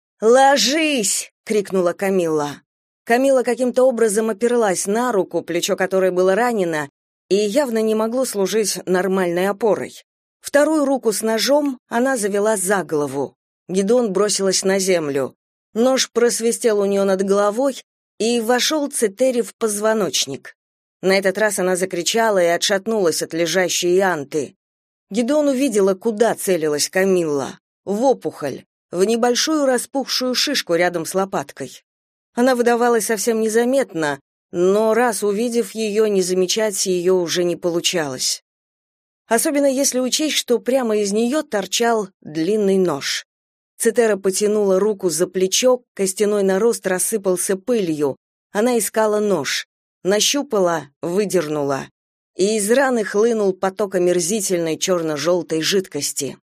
«Ложись!» — крикнула Камилла. Камилла каким-то образом оперлась на руку, плечо которой было ранено, и явно не могло служить нормальной опорой. Вторую руку с ножом она завела за голову. Гидеон бросилась на землю. Нож просвистел у нее над головой и вошел Цитере в позвоночник. На этот раз она закричала и отшатнулась от лежащей Ианты. Гидеон увидела, куда целилась Камилла. В опухоль, в небольшую распухшую шишку рядом с лопаткой. Она выдавалась совсем незаметно, но раз увидев ее, не замечать ее уже не получалось. Особенно если учесть, что прямо из нее торчал длинный нож. Цитера потянула руку за плечо, костяной нарост рассыпался пылью. Она искала нож. Нащупала, выдернула. И из раны хлынул поток омерзительной черно-желтой жидкости.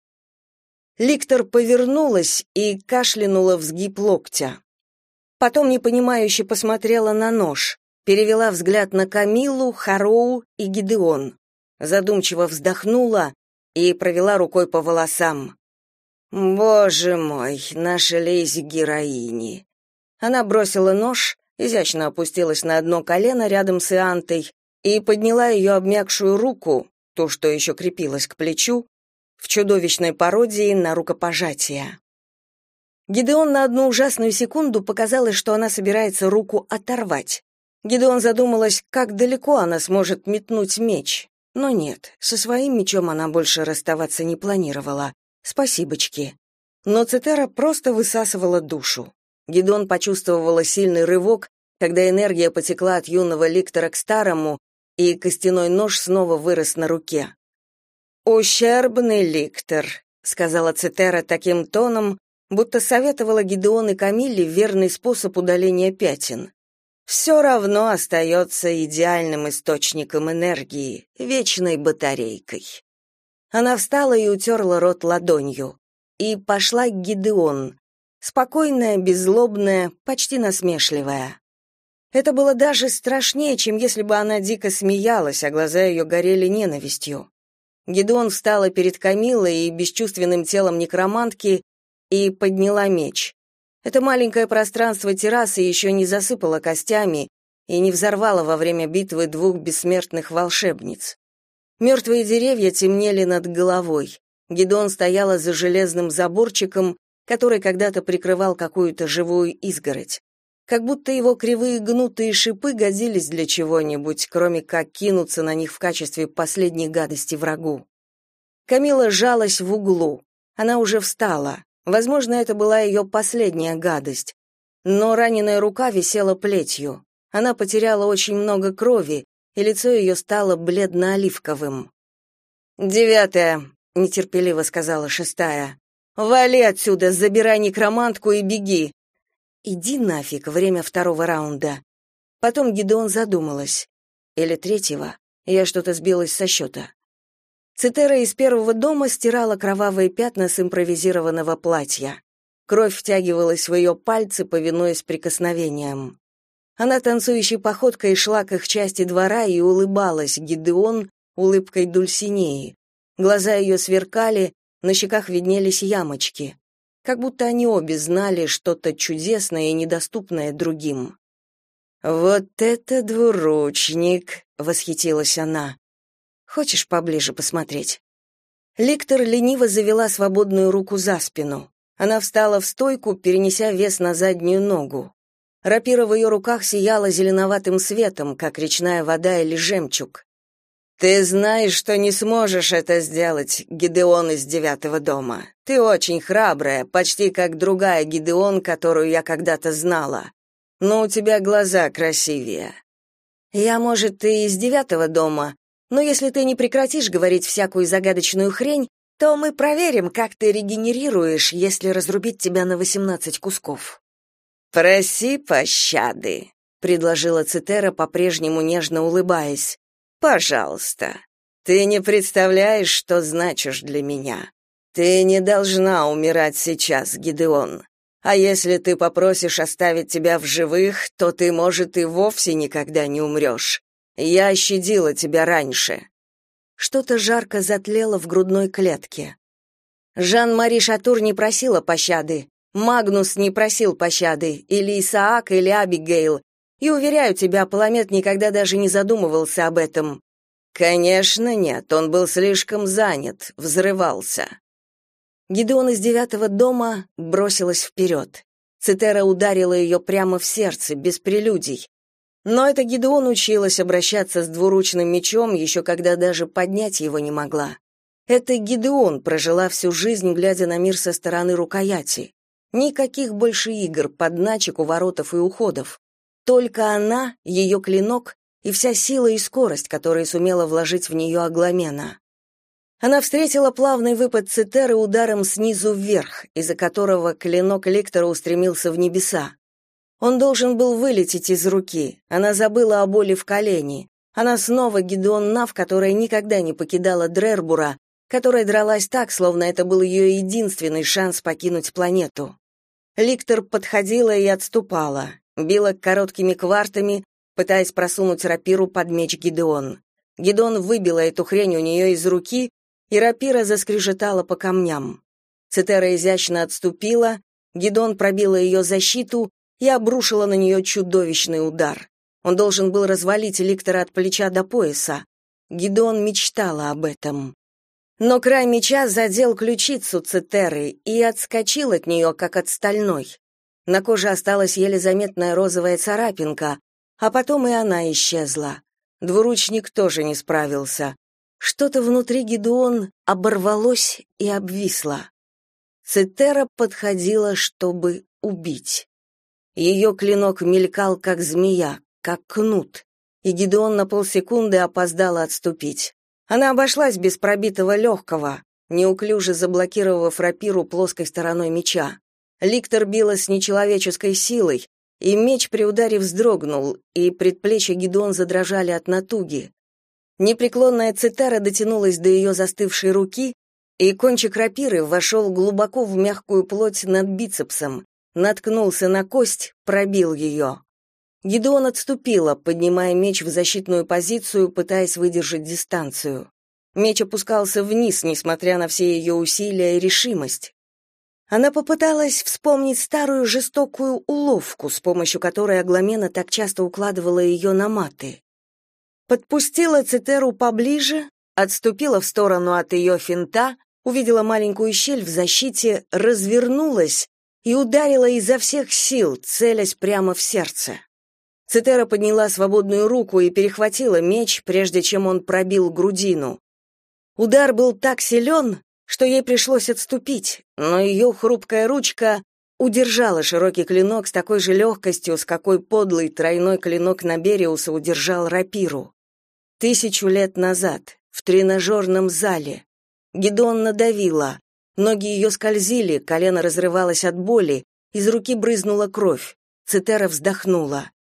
Ликтор повернулась и кашлянула в сгиб локтя. Потом непонимающе посмотрела на нож. Перевела взгляд на Камиллу, Хароу и Гидеон. Задумчиво вздохнула и провела рукой по волосам. «Боже мой, наша леди-героини!» Она бросила нож, изящно опустилась на одно колено рядом с Иантой и подняла ее обмякшую руку, ту, что еще крепилась к плечу, в чудовищной пародии на рукопожатие. Гидеон на одну ужасную секунду показалось, что она собирается руку оторвать. Гидеон задумалась, как далеко она сможет метнуть меч. Но нет, со своим мечом она больше расставаться не планировала. Спасибочки. Но Цитера просто высасывала душу. Гидеон почувствовала сильный рывок, когда энергия потекла от юного ликтора к старому, и костяной нож снова вырос на руке. «Ущербный ликтор», — сказала Цитера таким тоном, будто советовала Гидеон и Камилле верный способ удаления пятен. «Все равно остается идеальным источником энергии, вечной батарейкой». Она встала и утерла рот ладонью. И пошла к Гидеон. Спокойная, беззлобная, почти насмешливая. Это было даже страшнее, чем если бы она дико смеялась, а глаза ее горели ненавистью. Гидеон встала перед Камиллой и бесчувственным телом некромантки и подняла меч. Это маленькое пространство террасы еще не засыпало костями и не взорвало во время битвы двух бессмертных волшебниц. Мертвые деревья темнели над головой. Гидеон стояла за железным заборчиком, который когда-то прикрывал какую-то живую изгородь. Как будто его кривые гнутые шипы годились для чего-нибудь, кроме как кинуться на них в качестве последней гадости врагу. Камилла сжалась в углу. Она уже встала. Возможно, это была ее последняя гадость. Но раненая рука висела плетью. Она потеряла очень много крови, и лицо ее стало бледно-оливковым. «Девятая», — нетерпеливо сказала шестая. «Вали отсюда, забирай некромантку и беги». «Иди нафиг, время второго раунда». Потом Гидеон задумалась. Или третьего. Я что-то сбилась со счета. Цитера из первого дома стирала кровавые пятна с импровизированного платья. Кровь втягивалась в ее пальцы, повинуясь прикосновениям. Она танцующей походкой шла к их части двора и улыбалась Гидеон улыбкой Дульсинеи. Глаза ее сверкали, на щеках виднелись ямочки. Как будто они обе знали что-то чудесное и недоступное другим. «Вот это двуручник!» — восхитилась она. «Хочешь поближе посмотреть?» Ликтор лениво завела свободную руку за спину. Она встала в стойку, перенеся вес на заднюю ногу. Рапира в ее руках сияла зеленоватым светом, как речная вода или жемчуг. «Ты знаешь, что не сможешь это сделать, Гидеон из девятого дома. Ты очень храбрая, почти как другая Гидеон, которую я когда-то знала. Но у тебя глаза красивее». «Я, может, и из девятого дома, но если ты не прекратишь говорить всякую загадочную хрень, то мы проверим, как ты регенерируешь, если разрубить тебя на восемнадцать кусков». «Проси пощады», — предложила Цитера, по-прежнему нежно улыбаясь. «Пожалуйста. Ты не представляешь, что значишь для меня. Ты не должна умирать сейчас, Гидеон. А если ты попросишь оставить тебя в живых, то ты, может, и вовсе никогда не умрешь. Я щадила тебя раньше». Что-то жарко затлело в грудной клетке. Жан-Мари Шатур не просила пощады, Магнус не просил пощады, или Исаак, или Абигейл. И, уверяю тебя, Паламет никогда даже не задумывался об этом. Конечно, нет, он был слишком занят, взрывался. Гидеон из девятого дома бросилась вперед. Цитера ударила ее прямо в сердце, без прелюдий. Но эта Гидеон училась обращаться с двуручным мечом, еще когда даже поднять его не могла. Эта Гидеон прожила всю жизнь, глядя на мир со стороны рукояти. Никаких больше игр, подначек, уворотов и уходов. Только она, ее клинок и вся сила и скорость, которые сумела вложить в нее Агламена. Она встретила плавный выпад Цитеры ударом снизу вверх, из-за которого клинок ликтора устремился в небеса. Он должен был вылететь из руки. Она забыла о боли в колене. Она снова Гидеон Нав, которая никогда не покидала Дрербура, которая дралась так, словно это был ее единственный шанс покинуть планету. Ликтор подходила и отступала, била короткими квартами, пытаясь просунуть рапиру под меч Гидеон. Гидеон выбила эту хрень у нее из руки, и рапира заскрежетала по камням. Цитера изящно отступила, Гидеон пробила ее защиту и обрушила на нее чудовищный удар. Он должен был развалить Ликтора от плеча до пояса. Гидеон мечтала об этом. Но край меча задел ключицу Цитеры и отскочил от нее, как от стальной. На коже осталась еле заметная розовая царапинка, а потом и она исчезла. Двуручник тоже не справился. Что-то внутри Гидеон оборвалось и обвисло. Цитера подходила, чтобы убить. Ее клинок мелькал, как змея, как кнут, и Гидеон на полсекунды опоздала отступить. Она обошлась без пробитого легкого, неуклюже заблокировав рапиру плоской стороной меча. Ликтор била с нечеловеческой силой, и меч при ударе вздрогнул, и предплечья Гидеон задрожали от натуги. Непреклонная Цитера дотянулась до ее застывшей руки, и кончик рапиры вошел глубоко в мягкую плоть над бицепсом, наткнулся на кость, пробил ее. Гидеон отступила, поднимая меч в защитную позицию, пытаясь выдержать дистанцию. Меч опускался вниз, несмотря на все ее усилия и решимость. Она попыталась вспомнить старую жестокую уловку, с помощью которой Агламена так часто укладывала ее на маты. Подпустила Цитеру поближе, отступила в сторону от ее финта, увидела маленькую щель в защите, развернулась и ударила изо всех сил, целясь прямо в сердце. Цитера подняла свободную руку и перехватила меч, прежде чем он пробил грудину. Удар был так силен, что ей пришлось отступить, но ее хрупкая ручка удержала широкий клинок с такой же легкостью, с какой подлый тройной клинок Набериуса удержал рапиру. Тысячу лет назад, в тренажерном зале, Гидеон надавила, ноги ее скользили, колено разрывалось от боли, из руки брызнула кровь. Цитера вздохнула.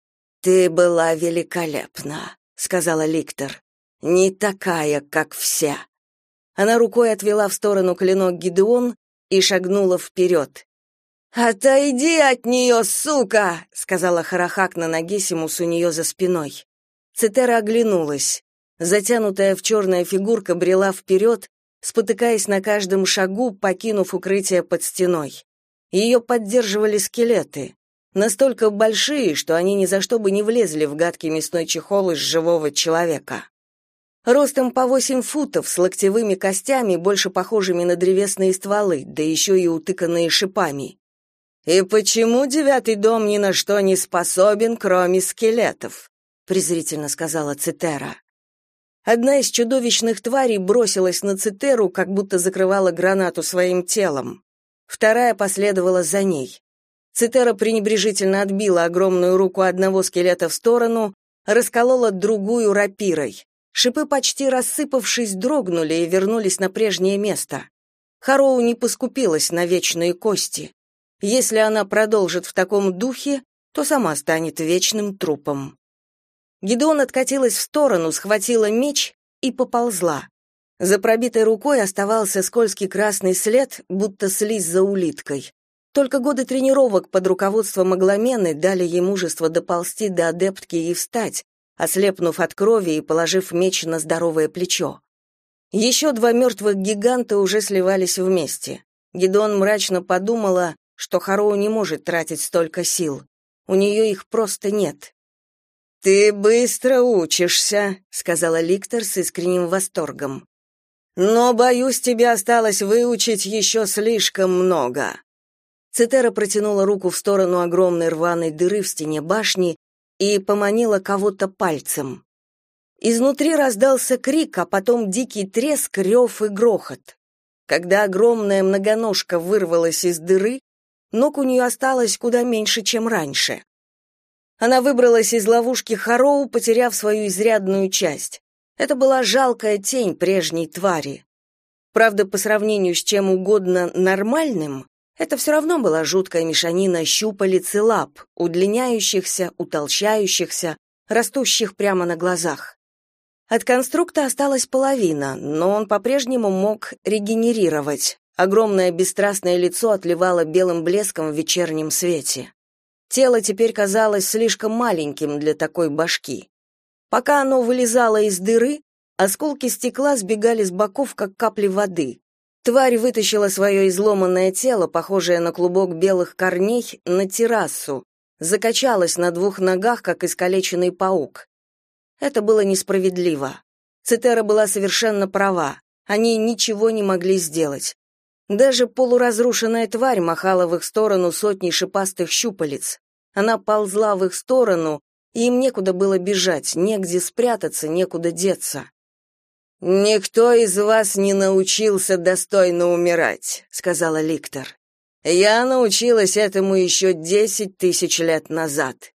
«Ты была великолепна», — сказала Ликтор. «Не такая, как все». Она рукой отвела в сторону клинок Гидеон и шагнула вперед. «Отойди от нее, сука!» — сказала Харахакна Нагесимус у нее за спиной. Цитера оглянулась. Затянутая в черная фигурка брела вперед, спотыкаясь на каждом шагу, покинув укрытие под стеной. Ее поддерживали скелеты, настолько большие, что они ни за что бы не влезли в гадкий мясной чехол из живого человека. Ростом по восемь футов, с локтевыми костями, больше похожими на древесные стволы, да еще и утыканные шипами. «И почему девятый дом ни на что не способен, кроме скелетов?» — презрительно сказала Цитера. Одна из чудовищных тварей бросилась на Цитеру, как будто закрывала гранату своим телом. Вторая последовала за ней. Цитера пренебрежительно отбила огромную руку одного скелета в сторону, расколола другую рапирой. Шипы, почти рассыпавшись, дрогнули и вернулись на прежнее место. Хароу не поскупилась на вечные кости. Если она продолжит в таком духе, то сама станет вечным трупом. Гидеон откатилась в сторону, схватила меч и поползла. За пробитой рукой оставался скользкий красный след, будто слизь за улиткой. Только годы тренировок под руководством Агламены дали ей мужество доползти до адептки и встать, ослепнув от крови и положив меч на здоровое плечо. Еще два мертвых гиганта уже сливались вместе. Гидеон мрачно подумала, что Хароу не может тратить столько сил. У нее их просто нет. «Ты быстро учишься», — сказала Ликтор с искренним восторгом. «Но, боюсь, тебе осталось выучить еще слишком много». Цитера протянула руку в сторону огромной рваной дыры в стене башни и поманила кого-то пальцем. Изнутри раздался крик, а потом дикий треск, рев и грохот. Когда огромная многоножка вырвалась из дыры, ног у нее осталось куда меньше, чем раньше. Она выбралась из ловушки Хароу, потеряв свою изрядную часть. Это была жалкая тень прежней твари. Правда, по сравнению с чем угодно нормальным, это все равно была жуткая мешанина щупалец и лап, удлиняющихся, утолщающихся, растущих прямо на глазах. От конструкта осталась половина, но он по-прежнему мог регенерировать. Огромное бесстрастное лицо отливало белым блеском в вечернем свете. Тело теперь казалось слишком маленьким для такой башки. Пока оно вылезало из дыры, осколки стекла сбегали с боков, как капли воды. Тварь вытащила свое изломанное тело, похожее на клубок белых корней, на террасу, закачалась на двух ногах, как искалеченный паук. Это было несправедливо. Цитера была совершенно права. Они ничего не могли сделать. Даже полуразрушенная тварь махала в их сторону сотней шипастых щупалец. Она ползла в их сторону, и им некуда было бежать, негде спрятаться, некуда деться. «Никто из вас не научился достойно умирать», — сказала Ликтор. «Я научилась этому еще десять тысяч лет назад».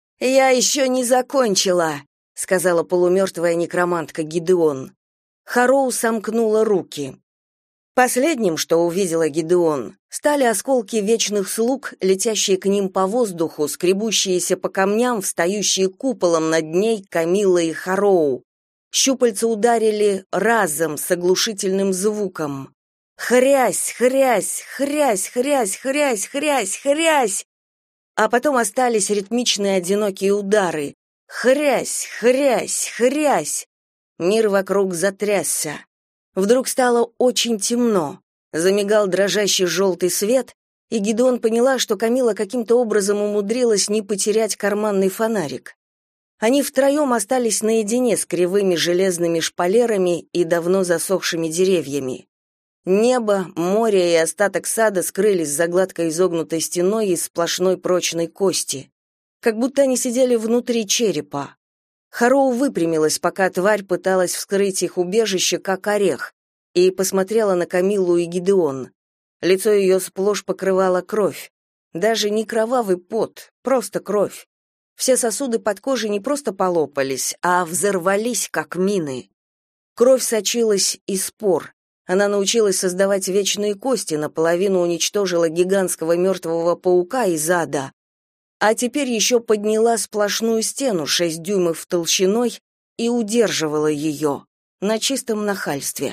«Я еще не закончила», — сказала полумертвая некромантка Гидеон. Хароу сомкнула руки. Последним, что увидела Гидеон, стали осколки вечных слуг, летящие к ним по воздуху, скребущиеся по камням, встающие куполом над ней Камилла и Хароу. Щупальца ударили разом с оглушительным звуком. Хрясь, хрясь, хрясь, хрясь, хрясь, хрясь, хрясь. А потом остались ритмичные одинокие удары. Хрясь, хрясь, хрясь. Мир вокруг затрясся. Вдруг стало очень темно. Замигал дрожащий желтый свет, и Гидеон поняла, что Камилла каким-то образом умудрилась не потерять карманный фонарик. Они втроем остались наедине с кривыми железными шпалерами и давно засохшими деревьями. Небо, море и остаток сада скрылись за гладко изогнутой стеной из сплошной прочной кости, как будто они сидели внутри черепа. Хароу выпрямилась, пока тварь пыталась вскрыть их убежище, как орех, и посмотрела на Камиллу и Гидеон. Лицо ее сплошь покрывала кровь. Даже не кровавый пот, просто кровь. Все сосуды под кожей не просто полопались, а взорвались, как мины. Кровь сочилась из пор. Она научилась создавать вечные кости, наполовину уничтожила гигантского мертвого паука из ада, а теперь еще подняла сплошную стену шесть дюймов толщиной и удерживала ее на чистом нахальстве.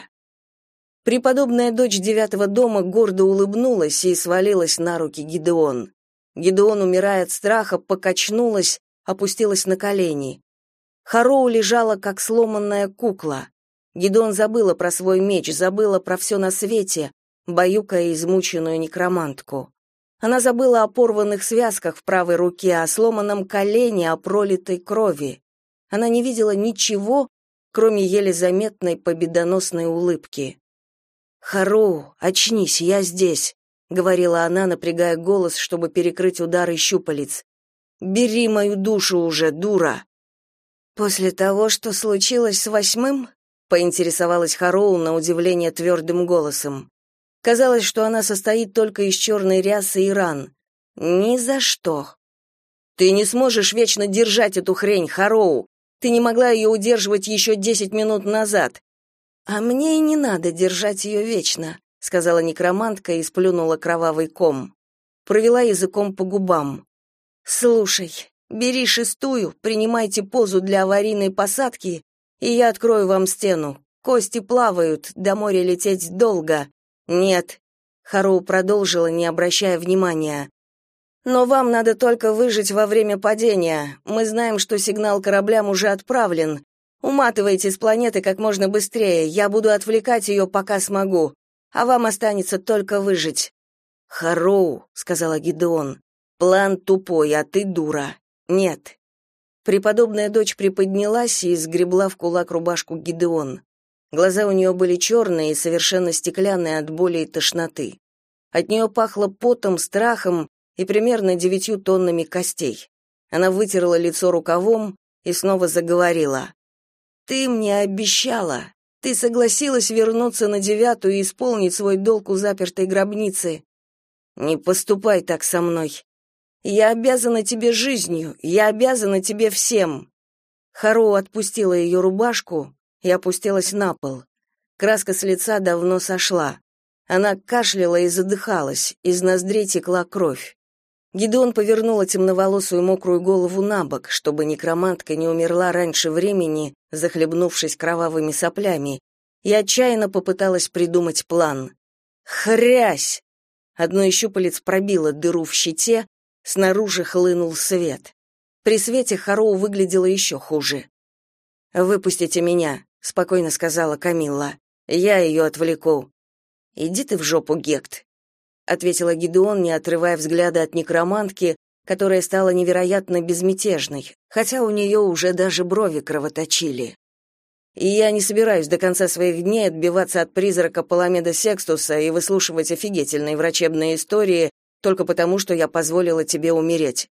Преподобная дочь девятого дома гордо улыбнулась и свалилась на руки Гидеон. Гидеон, умирая от страха, покачнулась, опустилась на колени. Хароу лежала, как сломанная кукла. Гидеон забыла про свой меч, забыла про все на свете, баюкая измученную некромантку. Она забыла о порванных связках в правой руке, о сломанном колене, о пролитой крови. Она не видела ничего, кроме еле заметной победоносной улыбки. «Хароу, очнись, я здесь», — говорила она, напрягая голос, чтобы перекрыть удары щупалец. «Бери мою душу уже, дура!» «После того, что случилось с восьмым?» — поинтересовалась Хароу на удивление твердым голосом. Казалось, что она состоит только из черной рясы и ран. «Ни за что!» «Ты не сможешь вечно держать эту хрень, Хароу! Ты не могла ее удерживать еще десять минут назад!» «А мне и не надо держать ее вечно», — сказала некромантка и сплюнула кровавый ком. Провела языком по губам. «Слушай, бери шестую, принимайте позу для аварийной посадки, и я открою вам стену. Кости плавают, до моря лететь долго». «Нет», — Хароу продолжила, не обращая внимания. «Но вам надо только выжить во время падения. Мы знаем, что сигнал кораблям уже отправлен. Уматывайте с планеты как можно быстрее, я буду отвлекать ее, пока смогу, а вам останется только выжить». «Хароу», — сказала Гидеон, — «план тупой, а ты дура. Нет». Преподобная дочь приподнялась и сгребла в кулак рубашку Гидеон. Глаза у нее были черные и совершенно стеклянные от боли и тошноты. От нее пахло потом, страхом и примерно девятью тоннами костей. Она вытерла лицо рукавом и снова заговорила. «Ты мне обещала. Ты согласилась вернуться на девятую и исполнить свой долг у запертой гробницы. Не поступай так со мной. Я обязана тебе жизнью, я обязана тебе всем». Хароу отпустила ее рубашку и опустилась на пол. Краска с лица давно сошла. Она кашляла и задыхалась, из ноздрей текла кровь. Гидеон повернула темноволосую мокрую голову на бок, чтобы некромантка не умерла раньше времени, захлебнувшись кровавыми соплями, и отчаянно попыталась придумать план. Хрясь! Одно из щупалец пробило дыру в щите, снаружи хлынул свет. При свете Хароу выглядела еще хуже. «Выпустите меня», — спокойно сказала Камилла. «Я ее отвлеку». «Иди ты в жопу, Гект», — ответила Гидеон, не отрывая взгляда от некромантки, которая стала невероятно безмятежной, хотя у нее уже даже брови кровоточили. И я не собираюсь до конца своих дней отбиваться от призрака Паламеда Секстуса и выслушивать офигительные врачебные истории только потому, что я позволила тебе умереть».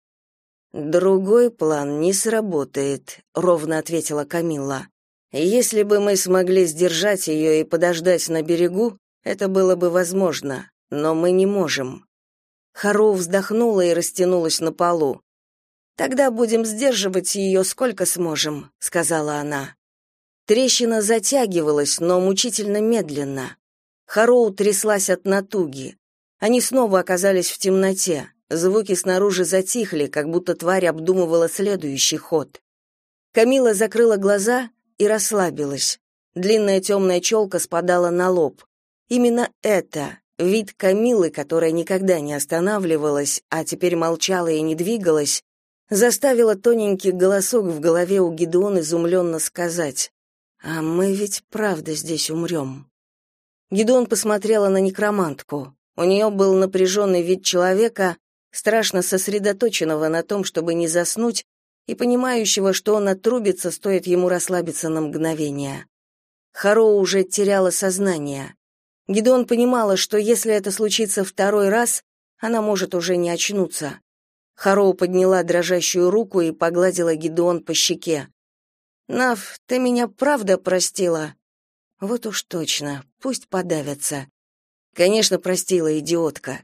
«Другой план не сработает», — ровно ответила Камилла. «Если бы мы смогли сдержать ее и подождать на берегу, это было бы возможно, но мы не можем». Хароу вздохнула и растянулась на полу. «Тогда будем сдерживать ее сколько сможем», — сказала она. Трещина затягивалась, но мучительно медленно. Хароу тряслась от натуги. Они снова оказались в темноте. Звуки снаружи затихли, как будто тварь обдумывала следующий ход. Камилла закрыла глаза и расслабилась. Длинная темная челка спадала на лоб. Именно это, вид Камиллы, которая никогда не останавливалась, а теперь молчала и не двигалась, заставило тоненький голосок в голове у Гидеона изумленно сказать: «А мы ведь правда здесь умрем». Гидеон посмотрела на некромантку. У нее был напряженный вид человека, страшно сосредоточенного на том, чтобы не заснуть, и понимающего, что он отрубится, стоит ему расслабиться на мгновение. Хароу уже теряла сознание. Гидеон понимала, что если это случится второй раз, она может уже не очнуться. Хароу подняла дрожащую руку и погладила Гидеон по щеке. «Нав, ты меня правда простила?» «Вот уж точно, пусть подавятся». «Конечно, простила, идиотка».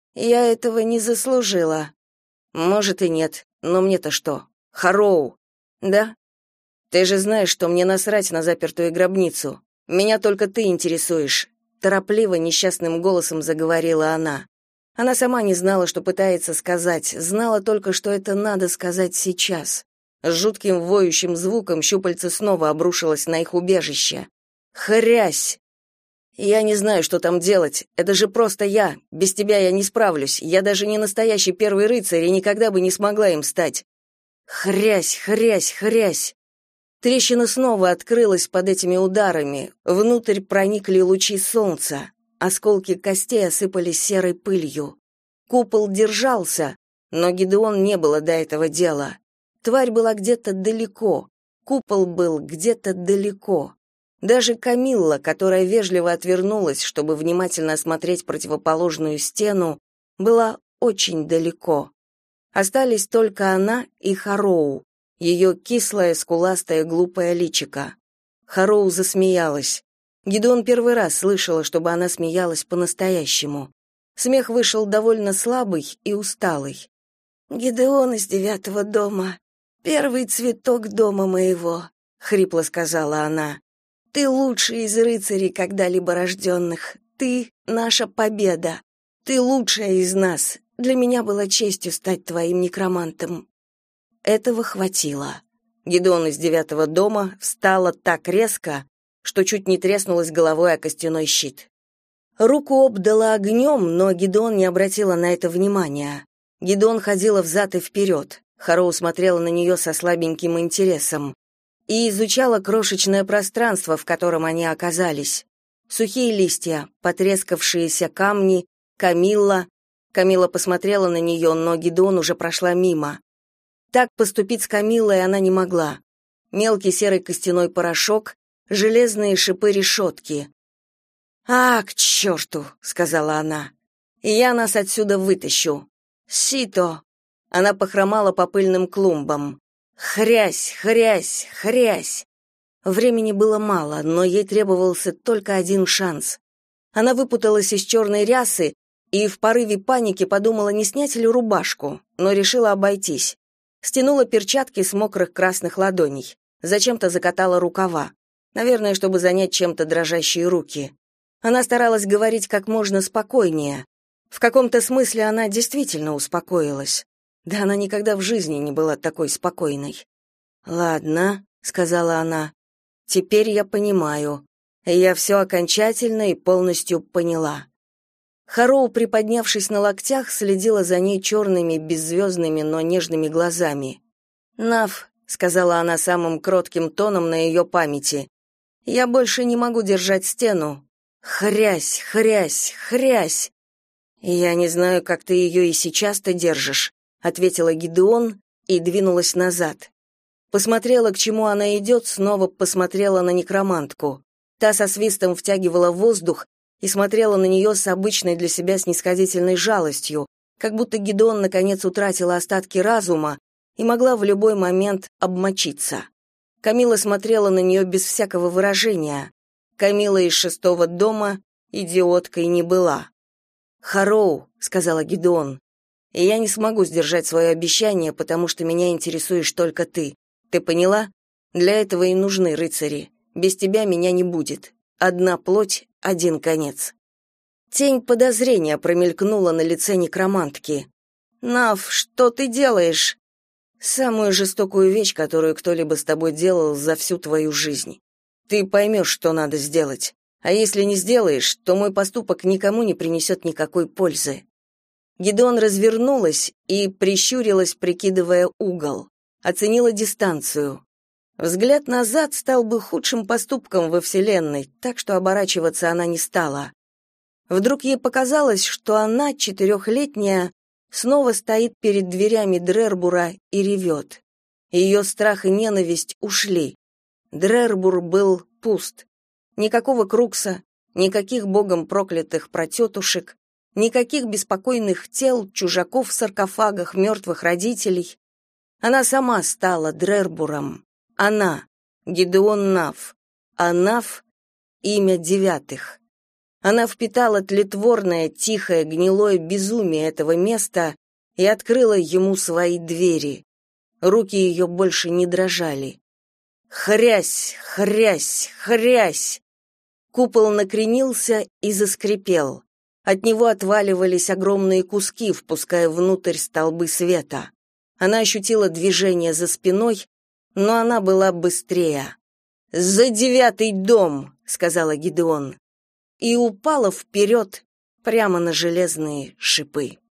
«Я этого не заслужила». «Может и нет, но мне-то что? Хароу!» «Да? Ты же знаешь, что мне насрать на запертую гробницу. Меня только ты интересуешь», — торопливо, несчастным голосом заговорила она. Она сама не знала, что пытается сказать, знала только, что это надо сказать сейчас. С жутким воющим звуком щупальце снова обрушилось на их убежище. «Хрясь!» «Я не знаю, что там делать. Это же просто я. Без тебя я не справлюсь. Я даже не настоящий первый рыцарь и никогда бы не смогла им стать». Хрясь, хрясь, хрясь. Трещина снова открылась под этими ударами. Внутрь проникли лучи солнца. Осколки костей осыпались серой пылью. Купол держался, но Гидеон не было до этого дела. Тварь была где-то далеко. Купол был где-то далеко. Даже Камилла, которая вежливо отвернулась, чтобы внимательно осмотреть противоположную стену, была очень далеко. Остались только она и Хароу, ее кислое, скуластое, глупое личико. Хароу засмеялась. Гидеон первый раз слышала, чтобы она смеялась по-настоящему. Смех вышел довольно слабый и усталый. «Гидеон из девятого дома, первый цветок дома моего», — хрипло сказала она. «Ты лучший из рыцарей, когда-либо рожденных. Ты — наша победа. Ты лучшая из нас. Для меня было честью стать твоим некромантом». Этого хватило. Гидеон из девятого дома встала так резко, что чуть не треснулась головой о костяной щит. Руку обдала огнем, но Гидеон не обратила на это внимания. Гидеон ходила взад и вперед. Хароу смотрела на нее со слабеньким интересом и изучала крошечное пространство, в котором они оказались. Сухие листья, потрескавшиеся камни, Камилла. Камилла посмотрела на нее, но Гидеон уже прошла мимо. Так поступить с Камиллой она не могла. Мелкий серый костяной порошок, железные шипы решетки. «А, к черту!» — сказала она. «Я нас отсюда вытащу. Сито!» Она похромала по пыльным клумбам. Хрясь, хрясь, хрясь. Времени было мало, но ей требовался только один шанс. Она выпуталась из черной рясы и в порыве паники подумала, не снять ли рубашку, но решила обойтись. Стянула перчатки с мокрых красных ладоней. Зачем-то закатала рукава. Наверное, чтобы занять чем-то дрожащие руки. Она старалась говорить как можно спокойнее. В каком-то смысле она действительно успокоилась. Да она никогда в жизни не была такой спокойной. «Ладно», — сказала она, — «теперь я понимаю. Я все окончательно и полностью поняла». Хароу, приподнявшись на локтях, следила за ней черными, беззвездными, но нежными глазами. «Нав», — сказала она самым кротким тоном на ее памяти, — «я больше не могу держать стену. Хрясь, хрясь, хрясь». «Я не знаю, как ты ее и сейчас-то держишь», — ответила Гидеон и двинулась назад. Посмотрела, к чему она идет, снова посмотрела на некромантку. Та со свистом втягивала воздух и смотрела на нее с обычной для себя снисходительной жалостью, как будто Гидеон наконец утратила остатки разума и могла в любой момент обмочиться. Камила смотрела на нее без всякого выражения. Камила из шестого дома идиоткой не была. «Хароу», — сказала Гидеон, — «и я не смогу сдержать свое обещание, потому что меня интересуешь только ты. Ты поняла? Для этого и нужны рыцари. Без тебя меня не будет. Одна плоть, один конец». Тень подозрения промелькнула на лице некромантки. «Нав, что ты делаешь?» «Самую жестокую вещь, которую кто-либо с тобой делал за всю твою жизнь. Ты поймешь, что надо сделать. А если не сделаешь, то мой поступок никому не принесет никакой пользы». Гидеон развернулась и прищурилась, прикидывая угол. Оценила дистанцию. Взгляд назад стал бы худшим поступком во Вселенной, так что оборачиваться она не стала. Вдруг ей показалось, что она, четырехлетняя, снова стоит перед дверями Дрербура и ревет. Ее страх и ненависть ушли. Дрербур был пуст. Никакого Крукса, никаких богом проклятых протетушек, никаких беспокойных тел, чужаков в саркофагах, мертвых родителей. Она сама стала Дрербуром. Она, Гидеон Нав. А Нав — имя девятых. Она впитала тлетворное, тихое, гнилое безумие этого места и открыла ему свои двери. Руки ее больше не дрожали. Хрясь, хрясь, хрясь! Купол накренился и заскрипел. От него отваливались огромные куски, впуская внутрь столбы света. Она ощутила движение за спиной, но она была быстрее. «За девятый дом!» — сказала Гидеон. И упала вперед, прямо на железные шипы.